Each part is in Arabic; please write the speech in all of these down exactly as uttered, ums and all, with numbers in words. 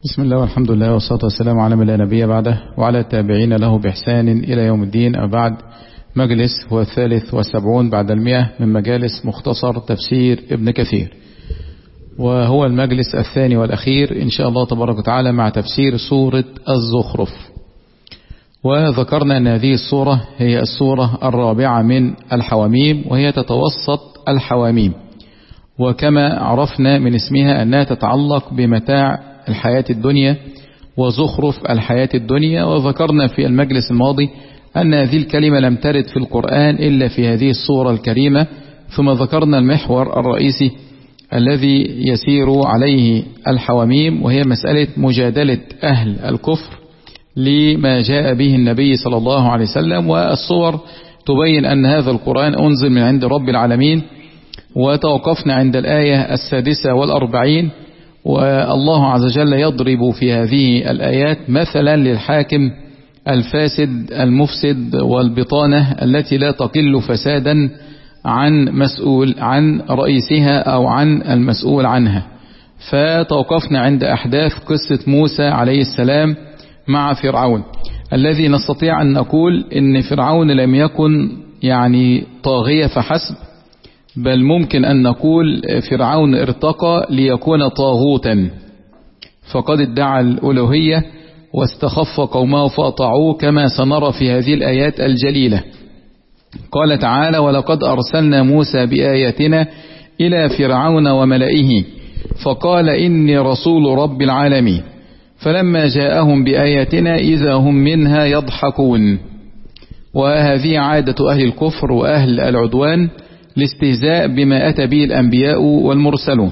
بسم الله والحمد لله والصلاة والسلام على من لا نبي بعده وعلى التابعين له بإحسان إلى يوم الدين. أما بعد، مجلس هو الثالث والسبعون بعد المئة من مجالس مختصر تفسير ابن كثير، وهو المجلس الثاني والأخير إن شاء الله تبارك وتعالى مع تفسير سورة الزخرف. وذكرنا أن هذه السورة هي السورة الرابعة من الحواميم، وهي تتوسط الحواميم، وكما عرفنا من اسمها أنها تتعلق بمتاع الحياة الدنيا وزخرف الحياة الدنيا. وذكرنا في المجلس الماضي أن هذه الكلمة لم ترد في القرآن إلا في هذه السورة الكريمة. ثم ذكرنا المحور الرئيسي الذي يسير عليه الحواميم، وهي مسألة مجادلة أهل الكفر لما جاء به النبي صلى الله عليه وسلم. والصور تبين أن هذا القرآن أنزل من عند رب العالمين. وتوقفنا عند الآية السادسة والأربعين، والله عز وجل يضرب في هذه الآيات مثلا للحاكم الفاسد المفسد والبطانة التي لا تقل فسادا عن مسؤول عن رئيسها أو عن المسؤول عنها. فتوقفنا عند أحداث قصة موسى عليه السلام مع فرعون، الذي نستطيع أن نقول إن فرعون لم يكن يعني طاغية فحسب، بل ممكن أن نقول فرعون ارتقى ليكون طاغوتا، فقد ادعى الألوهية واستخف قومه فأطاعوه، كما سنرى في هذه الآيات الجليلة. قال تعالى: ولقد أرسلنا موسى بآياتنا إلى فرعون وملئه فقال إني رسول رب العالمين فلما جاءهم بآياتنا إذا هم منها يضحكون. وهذه عادة أهل الكفر وأهل العدوان، الاستهزاء بما أتى به الأنبياء والمرسلون.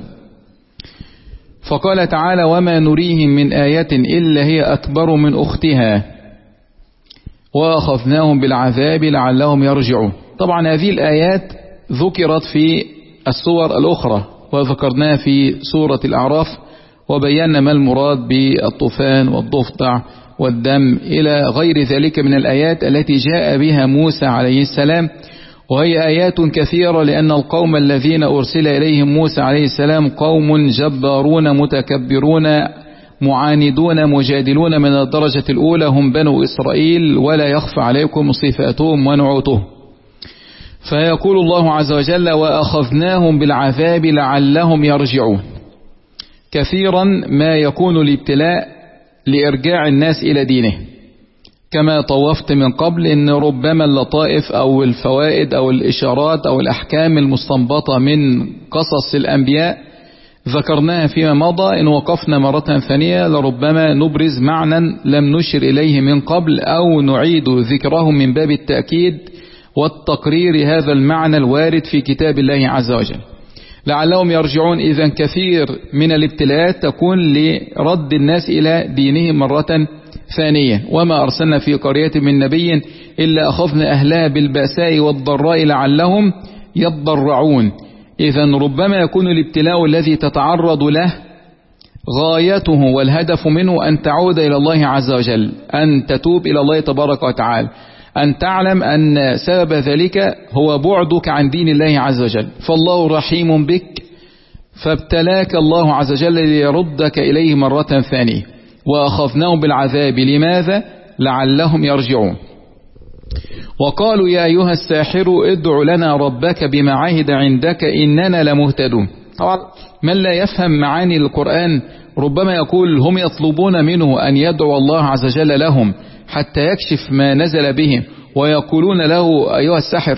فقال تعالى: وما نريهم من آية إلا هي أكبر من أختها وأخذناهم بالعذاب لعلهم يرجعون. طبعا هذه الآيات ذكرت في السور الأخرى، وذكرناها في سورة الأعراف، وبينا ما المراد بالطوفان والضفدع والدم إلى غير ذلك من الآيات التي جاء بها موسى عليه السلام. وهي آيات كثيرة، لأن القوم الذين أرسل إليهم موسى عليه السلام قوم جبارون متكبرون معاندون مجادلون من الدرجة الأولى، هم بنو إسرائيل، ولا يخفى عليكم صفاتهم ونعوتهم. فيقول الله عز وجل: وأخذناهم بالعذاب لعلهم يرجعون. كثيرا ما يكون الابتلاء لإرجاع الناس إلى دينه، كما طوفت من قبل إن ربما اللطائف أو الفوائد أو الإشارات أو الأحكام المستنبطة من قصص الأنبياء ذكرناها فيما مضى. إن وقفنا مرة ثانية لربما نبرز معنى لم نشر إليه من قبل، أو نعيد ذكره من باب التأكيد والتقرير هذا المعنى الوارد في كتاب الله عز وجل لعلهم يرجعون. إذن كثير من الابتلاءات تكون لرد الناس إلى دينهم مرة ثانية. وما أرسلنا في قرية من نبي إلا أخذنا أهلها بالبأساء والضراء لعلهم يضرعون. إذن ربما يكون الابتلاء الذي تتعرض له غايته والهدف منه أن تعود إلى الله عز وجل، أن تتوب إلى الله تبارك وتعالى، أن تعلم أن سبب ذلك هو بعدك عن دين الله عز وجل. فالله رحيم بك، فابتلاك الله عز وجل ليردك إليه مرة ثانية. وأخذناهم بالعذاب لماذا؟ لعلهم يرجعون. وقالوا يا أيها الساحر ادع لنا ربك بما عهد عندك إننا لمهتدون. طبعا من لا يفهم معاني القرآن ربما يقول هم يطلبون منه أن يدعو الله عز وجل لهم حتى يكشف ما نزل بهم، ويقولون له أيها الساحر.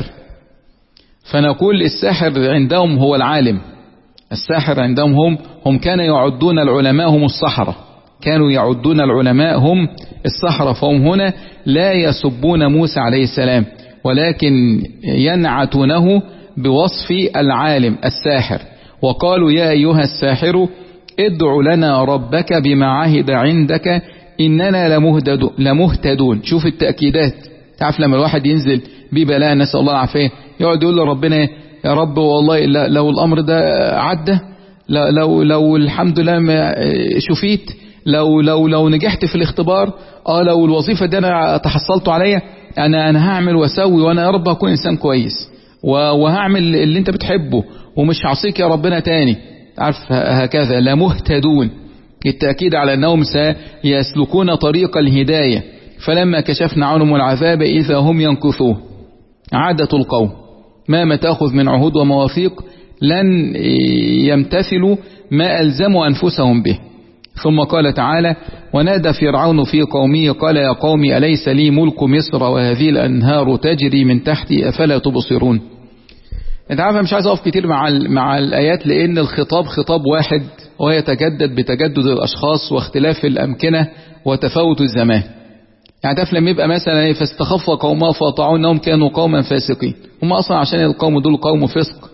فنقول الساحر عندهم هو العالم، الساحر عندهم هم هم كانوا يعدون العلماء هم السحرة، كانوا يعدون العلماء هم السحرة. فهم هنا لا يسبون موسى عليه السلام، ولكن ينعتونه بوصف العالم الساحر. وقالوا يا أيها الساحر ادع لنا ربك بما عهد عندك إننا لمهتدون. شوف التأكيدات. تعرف لما الواحد ينزل ببلاء نسأل الله العافية يقعد يقول لربنا يا رب والله لو الأمر ده عدى، لو لو الحمد لله ما شفيت، لو لو لو نجحت في الاختبار، اه لو الوظيفة دي أنا تحصلت عليها، أنا أنا هعمل وأسوي، وأنا يا رب هكون إنسان كويس، وهعمل اللي أنت بتحبه، ومش هعصيك يا ربنا تاني. عارف هكذا لمهتدون. التأكيد على أنهم سيسلكون طريق الهداية. فلما كشفنا عنهم العذاب إذا هم ينكثون. عادة القوم ما تأخذ من عهود ومواثيق لن يمتثلوا ما ألزموا أنفسهم به. ثم قال تعالى: ونادى فرعون في قومه قال يا قوم أليس لي ملك مصر وهذه الأنهار تجري من تحتي أفلا تبصرون. انت عارف مش عايز أقف كتير مع مع الآيات لأن الخطاب خطاب واحد ويتجدد بتجدد الأشخاص واختلاف الأمكنة وتفاوت الزمان. يعني تعرف لما يبقى مثلا فاستخف قومه فأطاعوا أنهم كانوا قوما فاسقين، هم أصلا عشان القوم دول قوم فسق.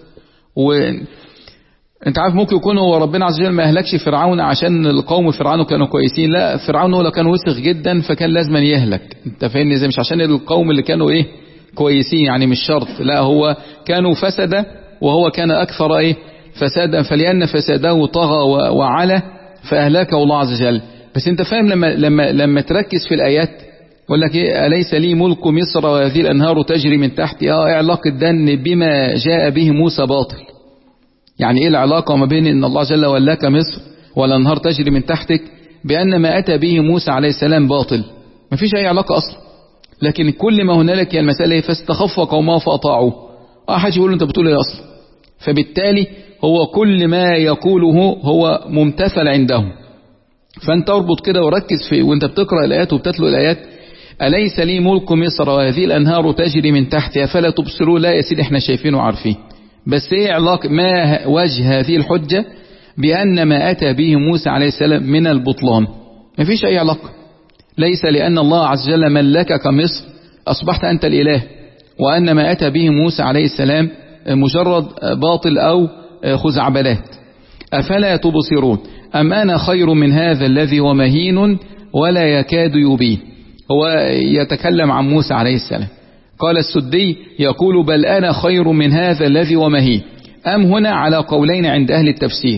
وانت عارف ممكن يكون هو ربنا عز وجل ما أهلكش فرعون عشان القوم فرعون كانوا كويسين، لا فرعون هو كان وسخ جدا فكان لازم يهلك. انت فاهمني ازاي؟ مش عشان القوم اللي كانوا ايه كويسين يعني مش شرط، لا هو كانوا فسد وهو كان أكثر ايه فسادا فلأن فساده طغى وعلى فأهلكه الله عز وجل. بس انت فاهم لما لما لما تركز في الآيات يقول لك ايه أليس لي ملك مصر وهذه الأنهار تجري من تحتي. اه علاقة ده ان بما جاء به موسى باطل. يعني ايه العلاقة ما بين ان الله جل ولاك مصر والأنهار تجري من تحتك بأن ما أتى به موسى عليه السلام باطل؟ ما فيش أي علاقة أصلا. لكن كل ما هنالك هي المسألة فاستخف قومه فأطاعوه. اه حاجة يقول انت بتقول ايه اصلا. فبالتالي هو كل ما يقوله هو ممتثل عندهم. فانت اربط كده وركز في وانت بتقرأ الآيات وبتتلو الآيات. أليس لي ملك مصر وهذه الأنهار تجري من تحتها فلا تبصرون. لا يا سيدي احنا شايفين وعارفين، بس ايه علاقة ما وجه هذه الحجة بأن ما أتى به موسى عليه السلام من البطلان؟ ما فيش أي علاقة. ليس لأن الله عز وجل ملكك مصر أصبحت أنت الإله، وأن ما أتى به موسى عليه السلام مجرد باطل أو خزعبلات. أفلا تبصرون أم أنا خير من هذا الذي هو مهين ولا يكاد يبين. هو يتكلم عن موسى عليه السلام. قال السدي يقول بل أنا خير من هذا الذي هو مهين. أم هنا على قولين عند أهل التفسير.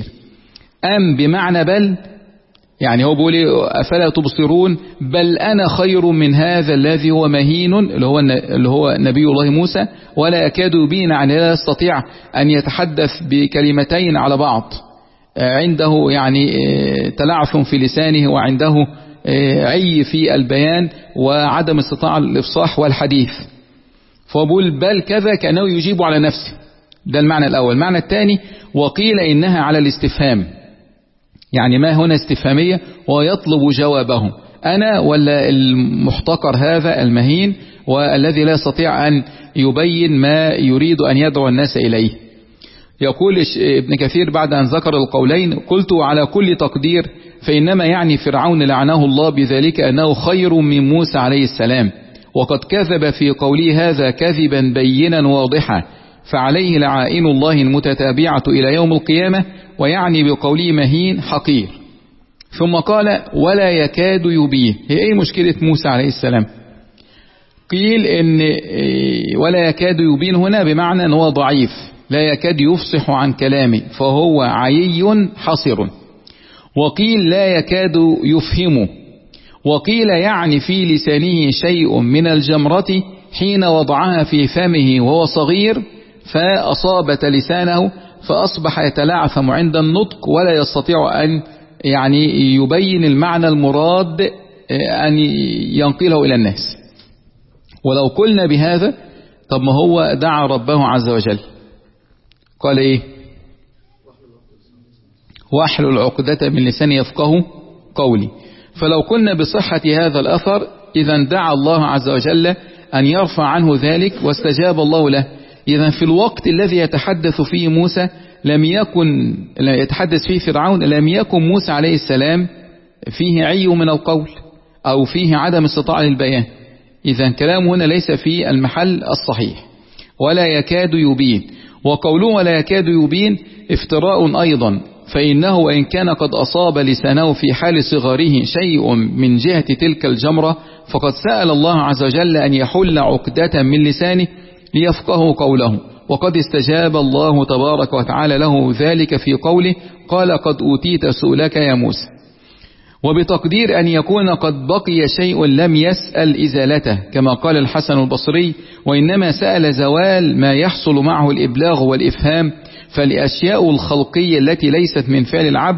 أم بمعنى بل، يعني هو بيقول أفلا تبصرون بل أنا خير من هذا الذي هو مهين اللي هو اللي هو نبي الله موسى ولا يكاد يبين، يعني لا يستطيع أن يتحدث بكلمتين على بعض، عنده يعني تلعثم في لسانه وعنده عي في البيان وعدم استطاعة الإفصاح والحديث. فبقول بل كذا كأنه يجيب على نفسه. ده المعنى الأول. المعنى الثاني وقيل إنها على الاستفهام، يعني ما هنا استفهامية ويطلب جوابهم. أنا ولا المحتقر هذا المهين والذي لا يستطيع أن يبين ما يريد أن يدعو الناس إليه. يقول ابن كثير بعد أن ذكر القولين قلت على كل تقدير فإنما يعني فرعون لعنه الله بذلك أنه خير من موسى عليه السلام، وقد كذب في قوله هذا كذبا بينا واضحا، فعليه لعائن الله المتتابعة إلى يوم القيامة، ويعني بقوله مهين حقير. ثم قال ولا يكاد يبين. هي ايه مشكلة موسى عليه السلام؟ قيل ان ولا يكاد يبين هنا بمعنى أنه ضعيف لا يكاد يفصح عن كلامه فهو عيي حصر، وقيل لا يكاد يفهمه، وقيل يعني في لسانه شيء من الجمرة حين وضعها في فمه وهو صغير فأصابت لسانه فأصبح يتلعثم عند النطق ولا يستطيع أن يعني يبين المعنى المراد أن ينقله إلى الناس. ولو قلنا بهذا طب ما هو دعا ربه عز وجل قال إيه واحلل عقدة من لساني يفقه قولي. فلو قلنا بصحة هذا الأثر إذا دعا الله عز وجل أن يرفع عنه ذلك واستجاب الله له. إذا في الوقت الذي يتحدث فيه موسى لم يكن يتحدث فيه فرعون لم يكن موسى عليه السلام فيه عي من القول أو فيه عدم استطاعة للبيان. إذا كلامه هنا ليس في المحل الصحيح. ولا يكاد يبين، وقوله ولا يكاد يبين افتراء أيضا، فإنه وإن كان قد أصاب لسانه في حال صغره شيء من جهة تلك الجمرة فقد سأل الله عز وجل أن يحل عقدة من لسانه ليفقه قوله، وقد استجاب الله تبارك وتعالى له ذلك في قوله قال قد أوتيت سؤلك يا موسى. وبتقدير أن يكون قد بقي شيء لم يسأل إزالته كما قال الحسن البصري وإنما سأل زوال ما يحصل معه الإبلاغ والإفهام، فالأشياء الخلقية التي ليست من فعل العبد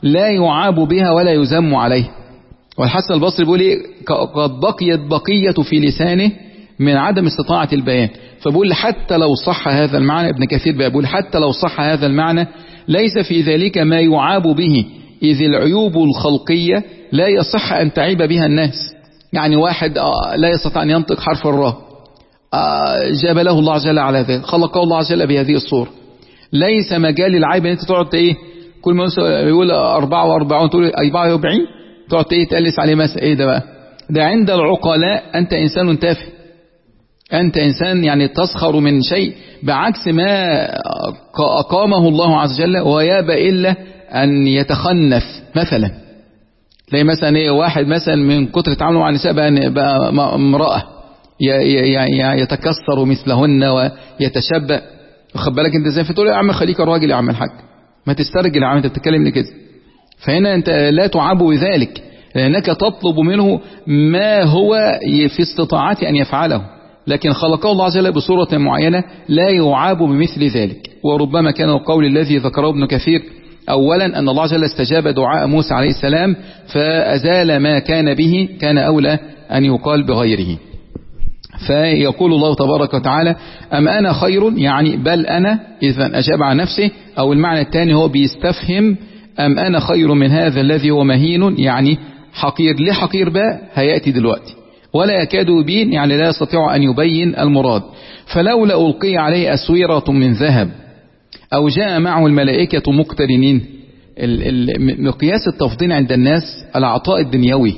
لا يعاب بها ولا يذم عليه. والحسن البصري بيقول ايه؟ قد بقيت بقية في لسانه من عدم استطاعة البيان. فبقول حتى لو صح هذا المعنى، ابن كثير بيقول حتى لو صح هذا المعنى ليس في ذلك ما يعاب به، إذ العيوب الخلقية لا يصح أن تعيب بها الناس. يعني واحد لا يستطيع أن ينطق حرف الراء، جبله الله عز وجل على ذلك، خلقه الله عز وجل بهذه الصورة، ليس مجال العيب ان انت تقعد ايه كل ما يقول أربعة وأربعون تقول أربعة وأربعين تقعد ايه تقلس عليه مثلا. ايه ده بقى؟ ده عند العقلاء أنت إنسان تافه، أنت إنسان يعني تسخر من شيء بعكس ما أقامه الله عز وجل، ويابى إلا أن يتخنف. مثلا تلاقي مثلا ايه واحد مثلا من كتر تعامله مع النساء بقى, بقى امرأة يتكسر مثلهن ويتشبه. خد بالك انت ازاي؟ فتقول يا عم خليك الراجل يا عم الحاج، ما تسترجل يا عم، انت بتتكلم ليه كده؟ فهنا انت لا تعاب بذلك، لانك تطلب منه ما هو في استطاعته ان يفعله، لكن خلقه الله عز وجل بصورة معينة لا يعاب بمثل ذلك. وربما كان القول الذي ذكره ابن كثير اولا ان الله عز وجل استجاب دعاء موسى عليه السلام فازال ما كان به، كان اولى ان يقال بغيره. فيقول الله تبارك وتعالى أم أنا خير، يعني بل أنا، إذا أجاب عن نفسه. أو المعنى الثاني هو بيستفهم أم أنا خير من هذا الذي هو مهين، يعني حقير. ليه حقير بقى؟ هيأتي دلوقتي. ولا يكاد يبين، يعني لا يستطيع أن يبين المراد. فلولا ألقي عليه أسويرة من ذهب أو جاء معه الملائكة مقترنين. مقياس التفضيل عند الناس العطاء الدنيوي.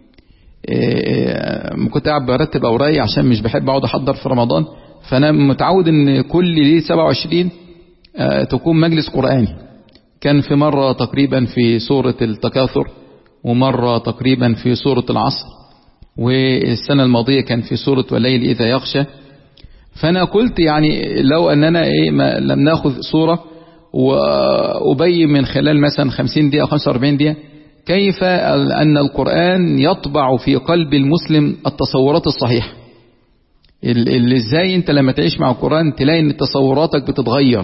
كنت قاعد برتب أوراقي عشان مش بحب أقعد أحضر في رمضان، فأنا متعود إن كل ليلة سبعة وعشرين تكون مجلس قرآني. كان في مرة تقريبا في سورة التكاثر، ومرة تقريبا في سورة العصر، والسنة الماضية كان في سورة والليل إذا يغشى. فأنا قلت يعني لو أننا إيه ما لم نأخذ سورة وأبين من خلال مثلا خمسين دقيقة أو خمسة وأربعين دقيقة كيف أن القرآن يطبع في قلب المسلم التصورات الصحيحة. اللي ازاي انت لما تعيش مع القرآن تلاقي ان تصوراتك بتتغير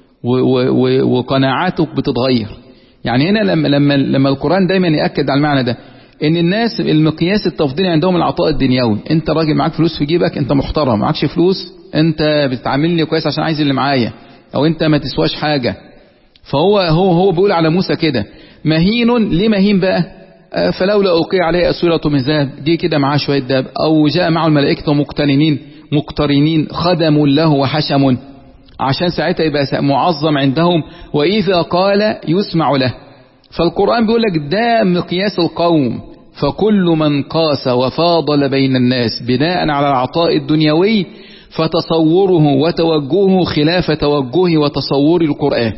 وقناعاتك بتتغير. يعني هنا لما لما لما القرآن دايما يأكد على المعنى ده، ان الناس المقياس التفضيلي عندهم العطاء الدنيوي. انت راجل معاك فلوس في جيبك انت محترم، معكش فلوس انت بتتعاملني كويس عشان عايز اللي معايا، او انت ما تسواش حاجة. فهو هو هو بيقول على موسى كده مهين. ليه مهين بقى؟ فلولا ألقي عليه أسورة من ذهب، جه كده معاه شوية ذهب، أو جاء معه الملائكة مقترنين مقترنين خدم له وحشم، عشان ساعتها يبقى معظم عندهم، وإذا قال يسمع له. فالقرآن بيقول لك ده مقياس القوم. فكل من قاس وفاضل بين الناس بناء على العطاء الدنيوي فتصوره وتوجهه خلاف توجه وتصور القرآن.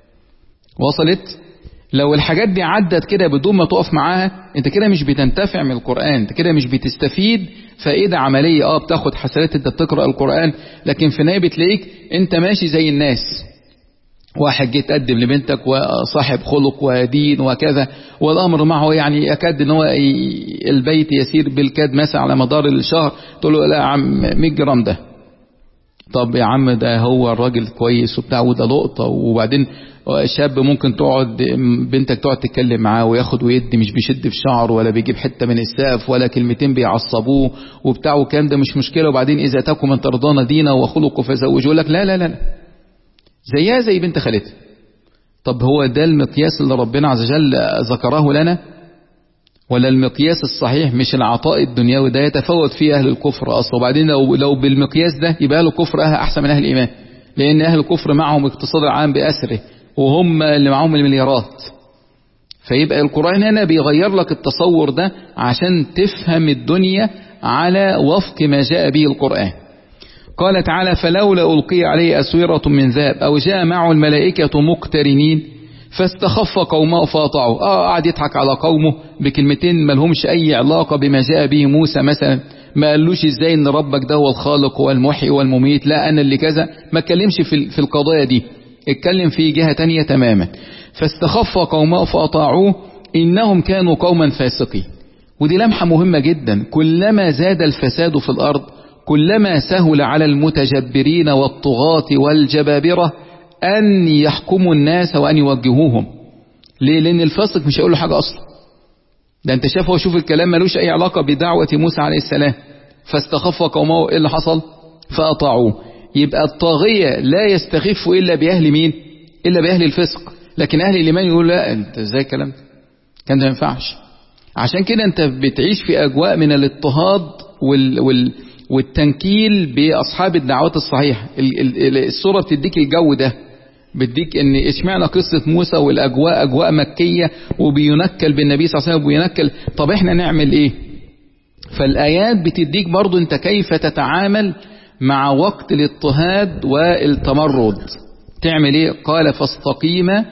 وصلت؟ لو الحاجات دي عدت كده بدون ما تقف معاها انت كده مش بتنتفع من القرآن، انت كده مش بتستفيد فائدة عملية. اه بتاخد حسنات انت بتقرأ القرآن، لكن في النهاية بتلاقيك انت ماشي زي الناس. واحد جه تقدم لبنتك وصاحب خلق ودين وكذا، والامر معه يعني يكاد ان هو البيت يسير بالكاد مثلا على مدار الشهر، تقول له لا يا عم مية جرام ده. طب يا عم ده هو الراجل كويس وبتاع وده لقطة. وبعدين شاب ممكن تقعد بنتك تقعد تتكلم معاه وياخد ويدي، مش بيشد في شعر ولا بيجيب حتة من السقف ولا كلمتين بيعصبوه وبتاع وكام، ده مش مشكلة. وبعدين إذا تكن من ترضون دينه وخلقه فزوجوا لك. لا لا لا زيها زي بنت خالتها. طب هو ده المقياس اللي ربنا عز وجل ذكره لنا؟ ولا المقياس الصحيح مش العطاء الدنيوي؟ ده يتفاوت فيه أهل الكفر أصلا. وبعدين لو, لو بالمقياس ده يبقى أهل الكفر أهل أحسن من أهل الإيمان، لأن أهل الكفر معهم اقتصاد العام بأسره وهم اللي معهم المليارات. فيبقى القرآن هنا بيغير لك التصور ده عشان تفهم الدنيا على وفق ما جاء به القرآن. قال تعالى فلولا ألقي عليه أسورة من ذهب أو جاء معه الملائكة مقترنين فاستخف قومه فاطعوا. اه قعد يضحك على قومه بكلمتين ما لهمش اي علاقة بما جاء به موسى. مثلا ما قالوش ازاي ان ربك ده هو الخالق والمحيي والمميت، لا انا اللي كذا. ما اتكلمش في في القضايا دي، اتكلم في جهة تانية تماما. فاستخف قومه فاطاعوه انهم كانوا قوما فاسقين. ودي لمحة مهمة جدا. كلما زاد الفساد في الارض كلما سهل على المتجبرين والطغاة والجبابرة أن يحكموا الناس وأن يوجهوهم. ليه؟ لان الفاسق مش هيقول له حاجة اصلا، ده انت شايف هو، شوف الكلام ملوش اي علاقة بدعوة موسى عليه السلام. فاستخف قومه، ايه اللي حصل؟ فاطاعوه. يبقى الطاغية لا يستخف الا باهل مين؟ الا باهل الفسق. لكن اهل الايمان يقول لا، انت ازاي الكلام ده؟ كان ده ما ينفعش. عشان كده انت بتعيش في اجواء من الاضطهاد وال وال والتنكيل باصحاب الدعوات الصحيحه. الصوره بتديك الجو ده، بتديك ان اشمعنى قصه موسى والاجواء اجواء مكيه وبينكل بالنبي صلى الله عليه وسلم وبينكل. طب احنا نعمل ايه؟ فالايات بتديك برضو انت كيف تتعامل مع وقت الاضطهاد والتمرد. تعمل ايه؟ قال فاستقيما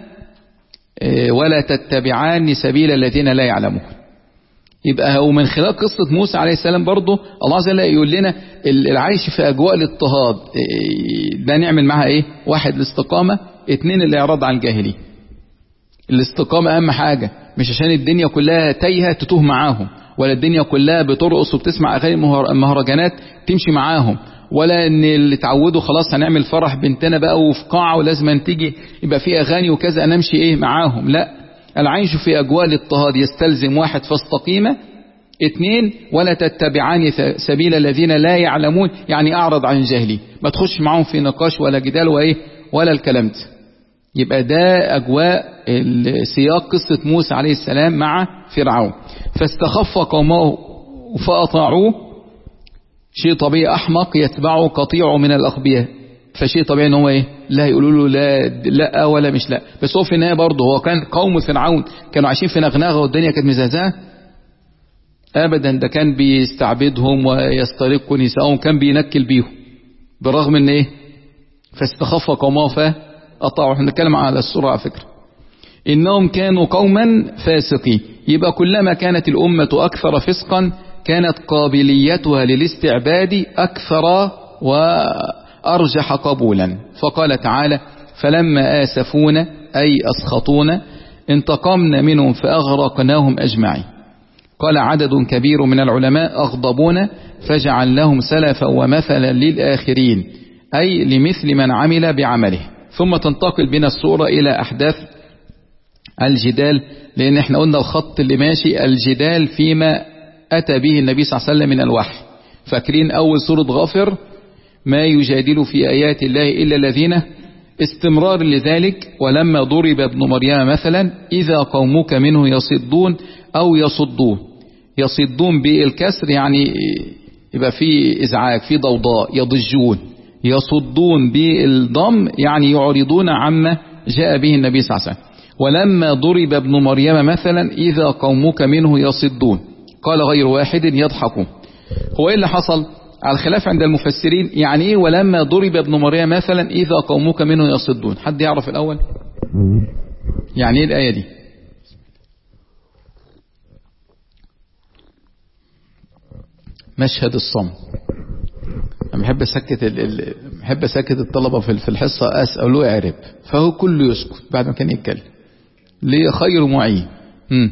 ولا تتبعان سبيل الذين لا يعلمون. يبقى هو من خلال قصة موسى عليه السلام برضه الله عز وجل يقول لنا العيش في أجواء الاضطهاد ده نعمل معها ايه؟ واحد الاستقامة، اتنين الاعراض عن الجاهلين. الاستقامة أهم حاجة، مش عشان الدنيا كلها تايهة تتوه معاهم، ولا الدنيا كلها بترقص وبتسمع أغاني مهرجانات تمشي معاهم، ولا ان اللي اتعودوا خلاص هنعمل فرح بنتنا بقى وفي قاعة ولازم تيجي يبقى في أغاني وكذا أنا امشي ايه معاهم. لا، العيش في أجواء الاضطهاد يستلزم واحد فاستقيمة، اثنين ولا تتبعان سبيل الذين لا يعلمون، يعني أعرض عن الجاهلين، ما تخش معهم في نقاش ولا جدال وإيه ولا الكلام ده. يبقى ده أجواء سياق قصة موسى عليه السلام مع فرعون. فاستخف قومه فأطاعوه. شيء طبيعي أحمق يتبعه قطيع من الأغبياء، فشيء طبيعي ان هو ايه؟ لا يقولوا له لا لا ولا مش لا. بس هو في النهايه برضه هو كان قوم فرعون كانوا عايشين في نغنغه والدنيا كانت مزهزاه ابدا، ده كان بيستعبدهم ويسترق نساءهم، كان بينكل بيهم برغم ان ايه؟ فاستخف قومه فاطاعوا. احنا بنتكلم على السوره على فكره. انهم كانوا قوما فاسقين. يبقى كلما كانت الامه اكثر فسقا كانت قابليتها للاستعباد اكثر وأرجح قبولا. فقال تعالى فلما آسفونا أي أسخطونا انتقمنا منهم فأغرقناهم أجمعين. قال عدد كبير من العلماء أغضبونا فجعلناهم سلفا ومثلا للآخرين، أي لمثل من عمل بعمله. ثم تنتقل بنا السورة إلى أحداث الجدال، لأن احنا قلنا الخط اللي ماشي الجدال فيما أتى به النبي صلى الله عليه وسلم من الوحي. فاكرين أول سورة غافر ما يجادل في آيات الله إلا الذين، استمرار لذلك. ولما ضرب ابن مريم مثلا إذا قومك منه يصدون أو يصدون. يصدون بالكسر يعني يبقى في إزعاج في ضوضاء يضجون. يصدون بالضم يعني يعرضون عما جاء به النبي صلى الله عليه وسلم. ولما ضرب ابن مريم مثلا إذا قومك منه يصدون قال غير واحد يضحكون. هو إيه اللي حصل؟ على الخلاف عند المفسرين يعني ايه ولما ضرب ابن مريم مثلا اذا قومك منه يصدون؟ حد يعرف الاول يعني ايه الايه دي؟ مشهد الصم. انا بحب اسكت ال... بحب اسكت الطلبه في الحصه اساله يعرب، فهو كله يسكت بعد ما كان يتكلم ليه خير معين. امم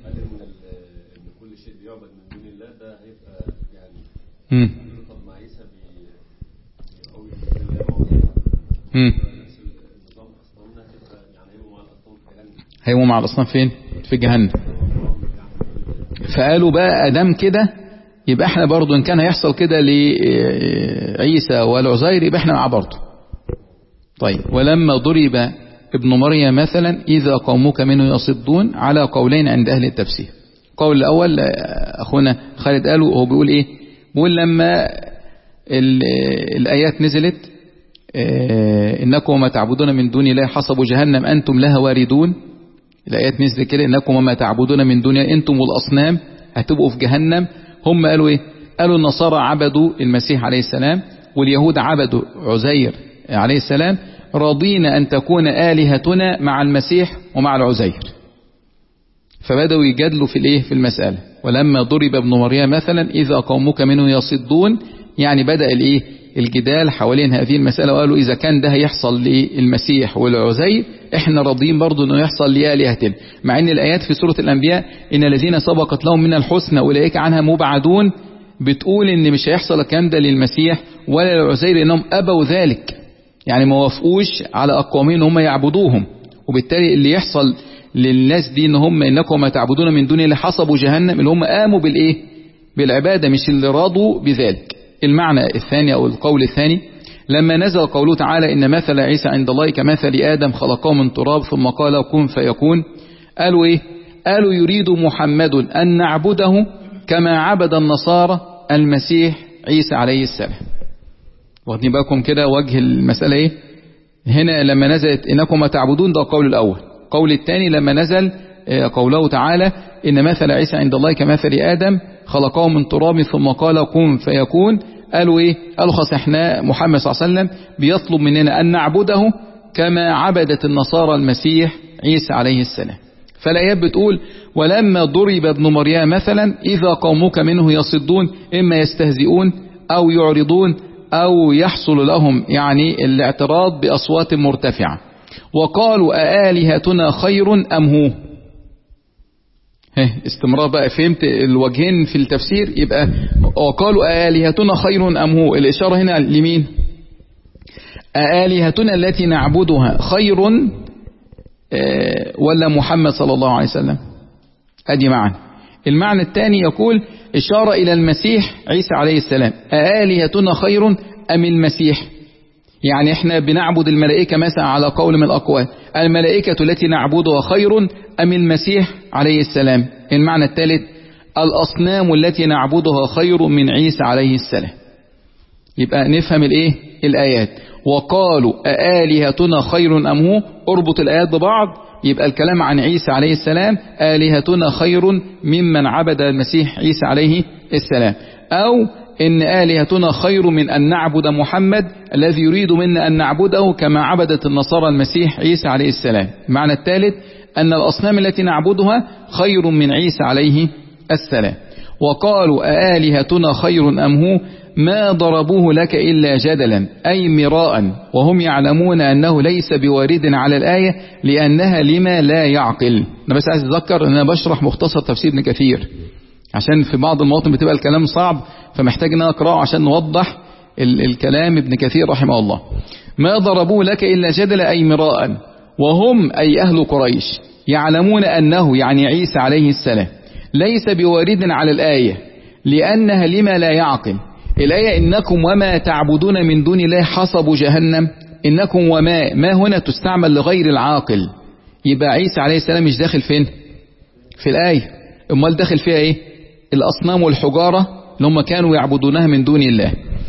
كل شيء بيعبد من دون الله ده هيبقى يعني امم امم هيقوموا مع الاصنام فين؟ في جهنم. فقالوا بقى ادام كده يبقى احنا برضو ان كان هيحصل كده لعيسى والعزير يبقى احنا مع برضو. طيب ولما ضرب ابن مريم مثلا اذا قومك منه يصدون على قولين عند اهل التفسير. القول الاول اخونا خالد قالوا هو بيقول ايه؟ بيقول لما الايات نزلت إنكم وما تعبدون من دون الله حسب جهنم أنتم لها واردون. الآيات نزل كده إنكم وما تعبدون من دون أنتم والأصنام هتبقوا في جهنم. هم قالوا إيه؟ قالوا النصارى عبدوا المسيح عليه السلام واليهود عبدوا عزير عليه السلام، راضين أن تكون آلهتنا مع المسيح ومع العزير. فبدأوا يجادلوا في الإيه؟ في المسألة. ولما ضرب ابن مريم مثلا إذا قومك منه يصدون، يعني بدأ الإيه؟ الجدال حوالين هذه المسألة. وقالوا إذا كان ده يحصل للمسيح والعزير احنا راضيين برضو انه يحصل لآلهتنا، مع ان الآيات في سورة الأنبياء إن الذين سبقت لهم من الحسنى أولئك عنها مبعدون بتقول ان مش هيحصل الكلام ده للمسيح ولا للعزير، انهم أبوا ذلك، يعني ما وافقوش على أقوامين هم يعبدوهم. وبالتالي اللي يحصل للناس دي ان هم انكم ما تعبدون من دون الله حصبوا جهنم، اللي هم قاموا بالايه؟ بالعبادة، مش اللي رضوا بذلك. المعنى الثاني او القول الثاني لما نزل قوله تعالى ان مثل عيسى عند الله كمثل آدم خلقه من تراب ثم قال كن فيكون، قالوا ايه؟ قالوا يريد محمد ان نعبده كما عبد النصارى المسيح عيسى عليه السلام. واخدين بالكم كده وجه المسألة ايه؟ هنا لما نزلت انكم ما تعبدون ده القول الاول. القول الثاني لما نزل قوله تعالى ان مثل عيسى عند الله كمثل آدم خلقه من تراب ثم قال كن فيكون، قالوا ايه؟ قالوا خلاص احنا محمد صلى الله عليه وسلم بيطلب مننا ان نعبده كما عبدت النصارى المسيح عيسى عليه السلام. فالآيات بتقول ولما ضرب ابن مريم مثلا إذا قومك منه يصدون، إما يستهزئون أو يعرضون أو يحصل لهم يعني الاعتراض بأصوات مرتفعة. وقالوا أآلهتنا خير أم هو؟ استمرار بقى، فهمت الوجهين في التفسير؟ يبقى وقالوا أآلهتنا خير أم هو، الإشارة هنا لمين؟ أآلهتنا التي نعبدها خير ولا محمد صلى الله عليه وسلم؟ أدي معنى. المعنى الثاني يقول إشارة إلى المسيح عيسى عليه السلام، أآلهتنا خير أم المسيح؟ يعني احنا بنعبد الملائكة مثلا على قول من الأقوال، الملائكة التي نعبدها خير أم المسيح عليه السلام؟ المعنى الثالث الأصنام التي نعبدها خير من عيسى عليه السلام. يبقى نفهم الايه؟ الآيات. وقالوا أآلهتنا خير أم هو، اربط الآيات ببعض، يبقى الكلام عن عيسى عليه السلام آلهتنا خير ممن عبد المسيح عيسى عليه السلام، أو إن آلهتنا خير من أن نعبد محمد الذي يريد منا أن نعبده كما عبدت النصارى المسيح عيسى عليه السلام. المعنى الثالث أن الأصنام التي نعبدها خير من عيسى عليه السلام. وقالوا أآلهتنا خير أم هو ما ضربوه لك إلا جدلا أي مراء، وهم يعلمون أنه ليس بوارد على الآية لأنها لما لا يعقل. أنا بس عايز أتذكر أن أنا بشرح مختصر تفسير ابن كثير، عشان في بعض المواطن بتبقى الكلام صعب فمحتاج أن أقرأه عشان نوضح ال الكلام ابن كثير رحمه الله. ما ضربوه لك إلا جدلا أي مراء، وهم أي أهل قريش يعلمون أنه يعني عيسى عليه السلام ليس بوارد على الآية لأنها لما لا يعقل. الآية إنكم وما تعبدون من دون الله حصب جهنم، إنكم وما، ما هنا تستعمل لغير العاقل، يبقى عيسى عليه السلام مش داخل فين؟ في الآية. امال داخل فيها ايه؟ الأصنام والحجارة اللي هم كانوا يعبدونها من دون الله.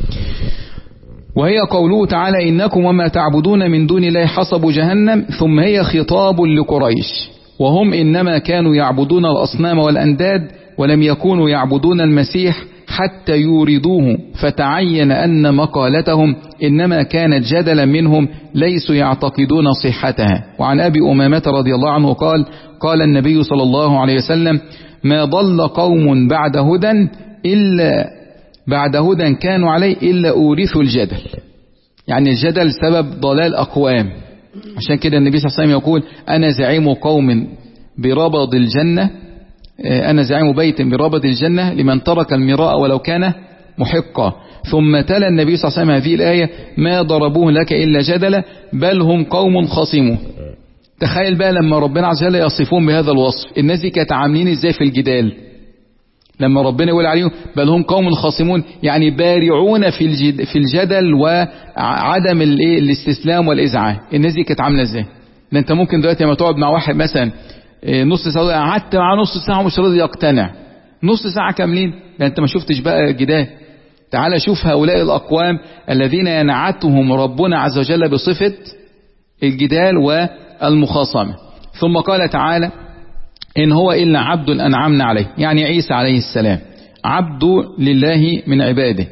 وهي قوله تعالى إنكم وما تعبدون من دون الله حصب جهنم، ثم هي خطاب لقريش وهم إنما كانوا يعبدون الأصنام والأنداد ولم يكونوا يعبدون المسيح حتى يوردوه، فتعين أن مقالتهم إنما كانت جدلا منهم ليسوا يعتقدون صحتها. وعن أبي أمامة رضي الله عنه قال قال النبي صلى الله عليه وسلم ما ضل قوم بعد هدى إلا بعد هدى كانوا عليه إلا أورثوا الجدل. يعني الجدل سبب ضلال أقوام، عشان كده النبي صلى الله عليه وسلم يقول أنا زعيم قوم بربض الجنة، أنا زعيم بيت بربض الجنة لمن ترك المراء ولو كان محقا. ثم تلا النبي صلى الله عليه وسلم هذه الآية ما ضربوه لك إلا جدلا بل هم قوم خصمون. تخيل بقى لما ربنا عز وجل يصفون بهذا الوصف، الناس دي كانت عاملين ازاي في الجدال لما ربنا يقول عليهم بل هم قوم خصمون، يعني بارعون في الجد في الجدل وعدم الاستسلام والإذعان. الناس دي كانت عاملة ازاي؟ لأن انت ممكن دلوقتي لما تقعد مع واحد مثلا نص ساعة، قعدت معاه نص ساعة ومش راضي يقتنع، نص ساعة كاملين، ده انت ما شفتش بقى جدال. تعال شوف هؤلاء الأقوام الذين ينعتهم ربنا عز وجل بصفة الجدال والمخاصمة. ثم قال تعالى إن هو إلا عبد أنعمنا عليه، يعني عيسى عليه السلام عبد لله من عباده،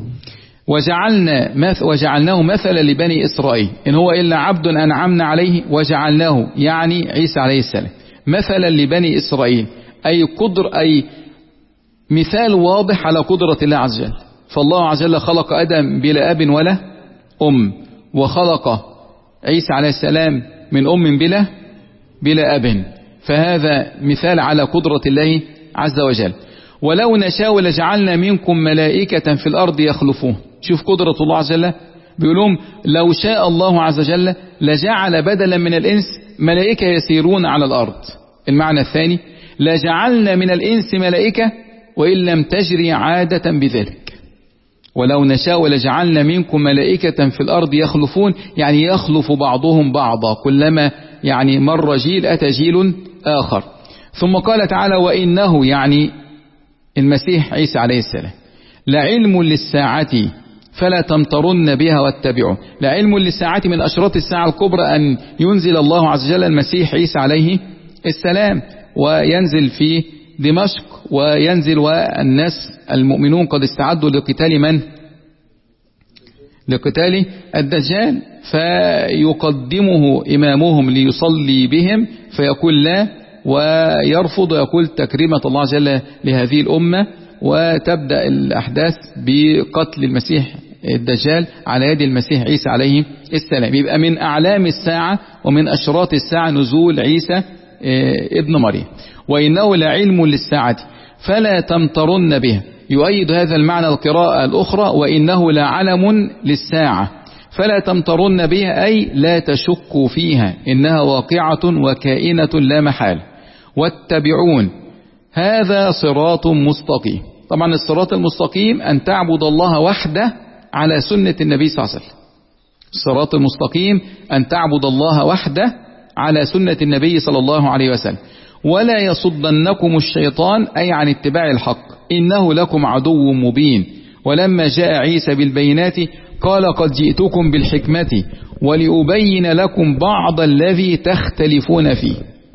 وجعلنا مث وجعلناه مثلا لبني إسرائيل. إن هو إلا عبد أنعمنا عليه وجعلناه يعني عيسى عليه السلام مثلا لبني إسرائيل، أي قدر أي مثال واضح على قدرة الله عز وجل. فالله عز وجل خلق آدم بلا أب ولا أم، وخلق عيسى عليه السلام من أم بلا بلا أب، فهذا مثال على قدرة الله عز وجل. ولو نشاء لجعلنا منكم ملائكة في الأرض يخلفون. شوف قدرة الله عز وجل، بيقولون لو شاء الله عز وجل لجعل بدلا من الإنس ملائكة يسيرون على الأرض. المعنى الثاني لجعلنا من الإنس ملائكة وإن لم تجري عادة بذلك، ولو نشاء لجعلنا منكم ملائكة في الأرض يخلفون، يعني يخلف بعضهم بعضا، كلما يعني مر جيل أتى جيل آخر. ثم قال تعالى وإنه يعني المسيح عيسى عليه السلام لعلم للساعة فلا تمترن بها واتبعوا. لعلم للساعة من أشراط الساعة الكبرى أن ينزل الله عز وجل المسيح عيسى عليه السلام وينزل في دمشق، وينزل والناس المؤمنون قد استعدوا لقتال من؟ لقتال الدجال، فيقدمه إمامهم ليصلي بهم فيقول لا، ويرفض ويقول تكريمة الله عز وجل لهذه الأمة، وتبدأ الأحداث بقتل المسيح الدجال على يد المسيح عيسى عليه السلام. يبقى من أعلام الساعة ومن أشراط الساعة نزول عيسى ابن مريم. وإنه لعلم للساعة فلا تمترن بها، يؤيد هذا المعنى القراءة الأخرى وإنه لعلم للساعة فلا تمترن بها، أي لا تشكوا فيها، إنها واقعة وكائنة لا محال. واتبعون هذا صراط مستقيم. طبعا الصراط المستقيم أن تعبد الله وحده على سنة النبي صلى الله عليه وسلم. الصراط المستقيم أن تعبد الله وحده على سنة النبي صلى الله عليه وسلم. ولا يصدنكم الشيطان أي عن اتباع الحق، إنه لكم عدو مبين. ولما جاء عيسى بالبينات قال قد جئتكم بالحكمة ولأبين لكم بعض الذي تختلفون فيه.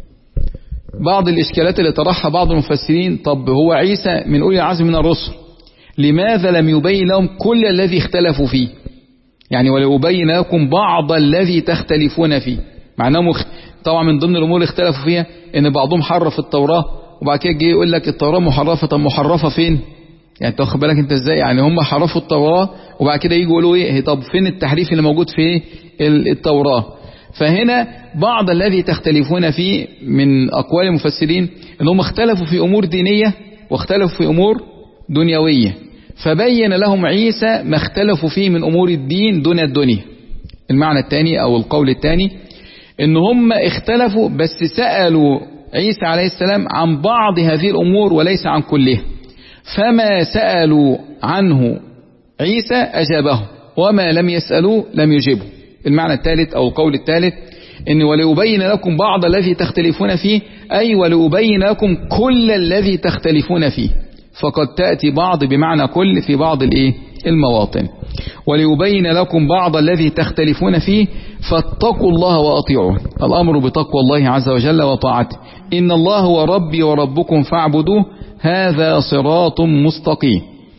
بعض الإشكالات اللي طرحها بعض المفسرين، طب هو عيسى من أولي العزم من الرسل، لماذا لم يبين لهم كل الذي اختلفوا فيه؟ يعني ولأبين لكم بعض الذي تختلفون فيه، معناه مخ... طبعا من ضمن الأمور اللي اختلفوا فيها إن بعضهم حرف التوراة، وبعد كده جه يقول لك التوراة محرفة. طب محرفة فين؟ يعني تاخد بالك انت ازاي؟ يعني هم حرفوا التوراة وبعد كده يجوا يقولوا ايه؟ طب فين التحريف اللي موجود في التوراة؟ فهنا بعض الذي تختلفون فيه من أقوال المفسرين انهم اختلفوا في أمور دينية واختلفوا في أمور دنيوية، فبين لهم عيسى ما اختلفوا فيه من أمور الدين دون الدنيا. المعنى الثاني أو القول الثاني ان هم اختلفوا بس سألوا عيسى عليه السلام عن بعض هذه الأمور وليس عن كلها، فما سألوا عنه عيسى أجابه، وما لم يسألوا لم يجيبه. المعنى الثالث أو القول الثالث إن ولأبين لكم بعض الذي تختلفون فيه، أي ولأبين لكم كل الذي تختلفون فيه، فقد تأتي بعض بمعنى كل في بعض الإيه المواطن. وليبين لكم بعض الذي تختلفون فيه فاتقوا الله وأطيعوه، الأمر بتقوى الله عز وجل وطاعته. إن الله هو ربي وربكم فاعبدوه هذا صراط مستقيم.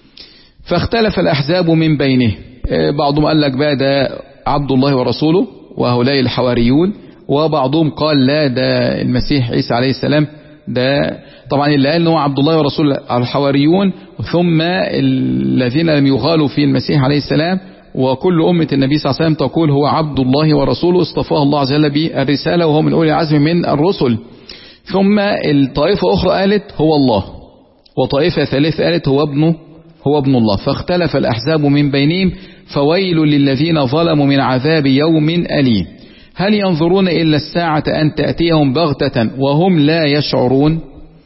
فاختلف الأحزاب من بينه، بعضهم قال لك بقى ده عبد الله ورسوله وهؤلاء الحواريون، وبعضهم قال لا ده المسيح عيسى عليه السلام. ده طبعا اللي قال انه عبد الله ورسوله الحواريون، ثم الذين لم يغالوا في المسيح عليه السلام، وكل أمة النبي صلى الله عليه وسلم تقول هو عبد الله ورسوله اصطفاه الله عز وجل بالرسالة وهو من أولي العزم من الرسل. ثم الطائفة أخرى قالت هو الله، وطائفة ثالثة قالت هو ابنه هو ابن الله. فاختلف الأحزاب من بينهم فويل للذين ظلموا من عذاب يوم أليم. هل ينظرون إلا الساعة أن تأتيهم بغتة وهم لا يشعرون؟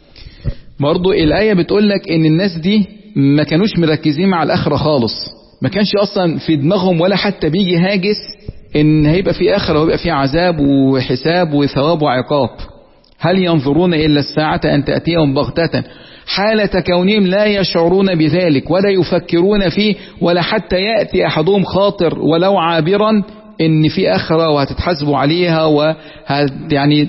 برضو الآية بتقول لك إن الناس دي ما كانوش مركزين مع الآخرة خالص، ما كانش أصلا في دماغهم ولا حتى بيجي هاجس إن هيبقى في آخرة وهيبقى في عذاب وحساب وثواب وعقاب. هل ينظرون إلا الساعة أن تأتيهم بغتة حالة كونهم لا يشعرون بذلك ولا يفكرون فيه، ولا حتى يأتي أحدهم خاطر ولو عابرا إن في آخرة وهتتحاسبوا عليها، ويعني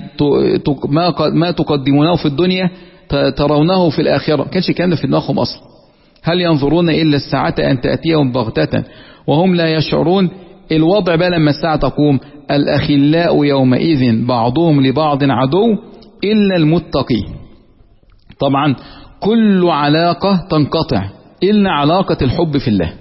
ما ما تقدمونه في الدنيا ترونه في الآخرة. كانش كان في دماغهم أصلا. هل ينظرون إلا الساعة أن تأتيهم بغتة وهم لا يشعرون؟ الوضع بقى لما الساعة تقوم الأخلاء يومئذ بعضهم لبعض عدو إلا المتقين. طبعا كل علاقة تنقطع إلا علاقة الحب في الله،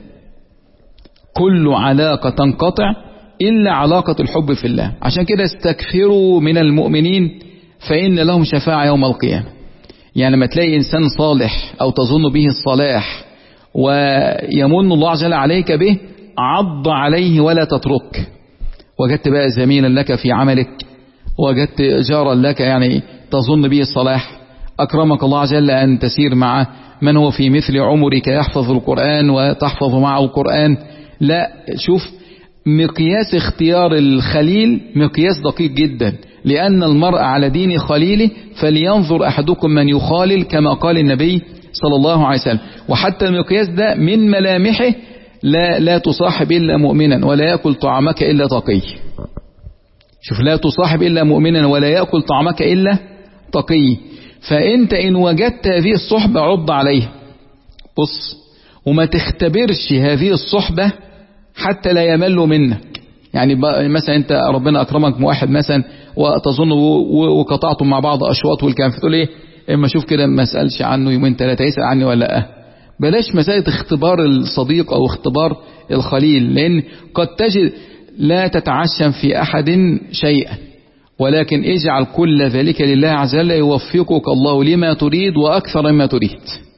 كل علاقة تنقطع إلا علاقة الحب في الله. عشان كده استكثروا من المؤمنين فإن لهم شفاعة يوم القيامة. يعني لما تلاقي إنسان صالح أو تظن به الصلاح ويمن الله عز وجل عليك به، عض عليه ولا تترك. وجدت بقى زميلا لك في عملك وجدت جارا لك يعني تظن به الصلاح، أكرمك الله عز وجل أن تسير مع من هو في مثل عمرك يحفظ القرآن وتحفظ معه القرآن. لا، شوف مقياس اختيار الخليل مقياس دقيق جدا، لأن المرء على دين خليله فلينظر أحدكم من يخالل كما قال النبي صلى الله عليه وسلم. وحتى المقياس ده من ملامحه لا, لا تصاحب إلا مؤمنا ولا يأكل طعامك إلا تقي. شوف، لا تصاحب إلا مؤمنا ولا يأكل طعامك إلا تقي. فأنت إن وجدت هذه الصحبة عض عليها، بص، وما تختبرش هذه الصحبة حتى لا يملوا منك. يعني مثلا أنت ربنا أكرمك واحد مثلا وتظن وقطعتم مع بعض أشواط والكلام، فتقول إيه اما اشوف كده ما اسالش عنه يومين ثلاثه يسال عني ولا لا. بلاش مساله اختبار الصديق او اختبار الخليل، لان قد تجد لا تتعشم في احد شيئا، ولكن اجعل كل ذلك لله عز وجل يوفقك الله لما تريد واكثر مما تريد.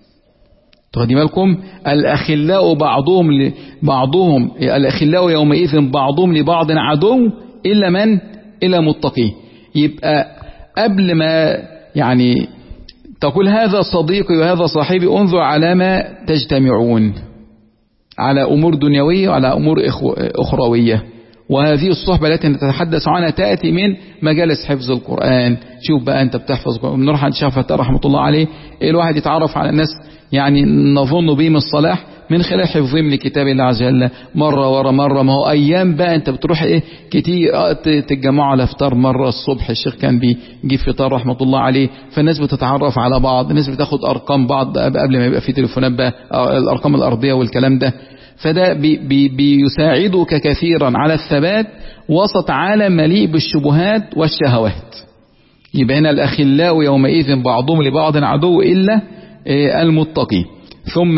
تاخدوا بالكم؟ الاخلاء بعضهم بعضهم الاخلاء يومئذ بعضهم لبعض عدو الا من الا متقي. يبقى قبل ما يعني تقول هذا صديقي وهذا صاحبي، انظر على ما تجتمعون، على أمور دنيوية وعلى أمور أخروية. وهذه الصحبة التي نتحدث عنها تأتي من مجالس حفظ القرآن. شوف بقى أنت بتحفظ القرآن، بنروح عند شيخ فتاح رحمة الله عليه، الواحد يتعرف على الناس يعني نظن بهم الصلاح من خلال حفظهم لكتاب الله عز وجل مرة ورا مرة. ما هو أيام بقى أنت بتروح إيه كتير تتجمعوا على فطار مرة الصبح، الشيخ كان بيجيب فطار رحمة الله عليه، فالناس بتتعرف على بعض، الناس بتاخد أرقام بعض قبل ما يبقى في تليفونات بقى الأرقام الأرضية والكلام ده. فده بي بي بيساعدك كثيرا على الثبات وسط عالم مليء بالشبهات والشهوات. يبقى هنا الأخلاء يومئذ بعضهم لبعض عدو إلا المتقين. ثم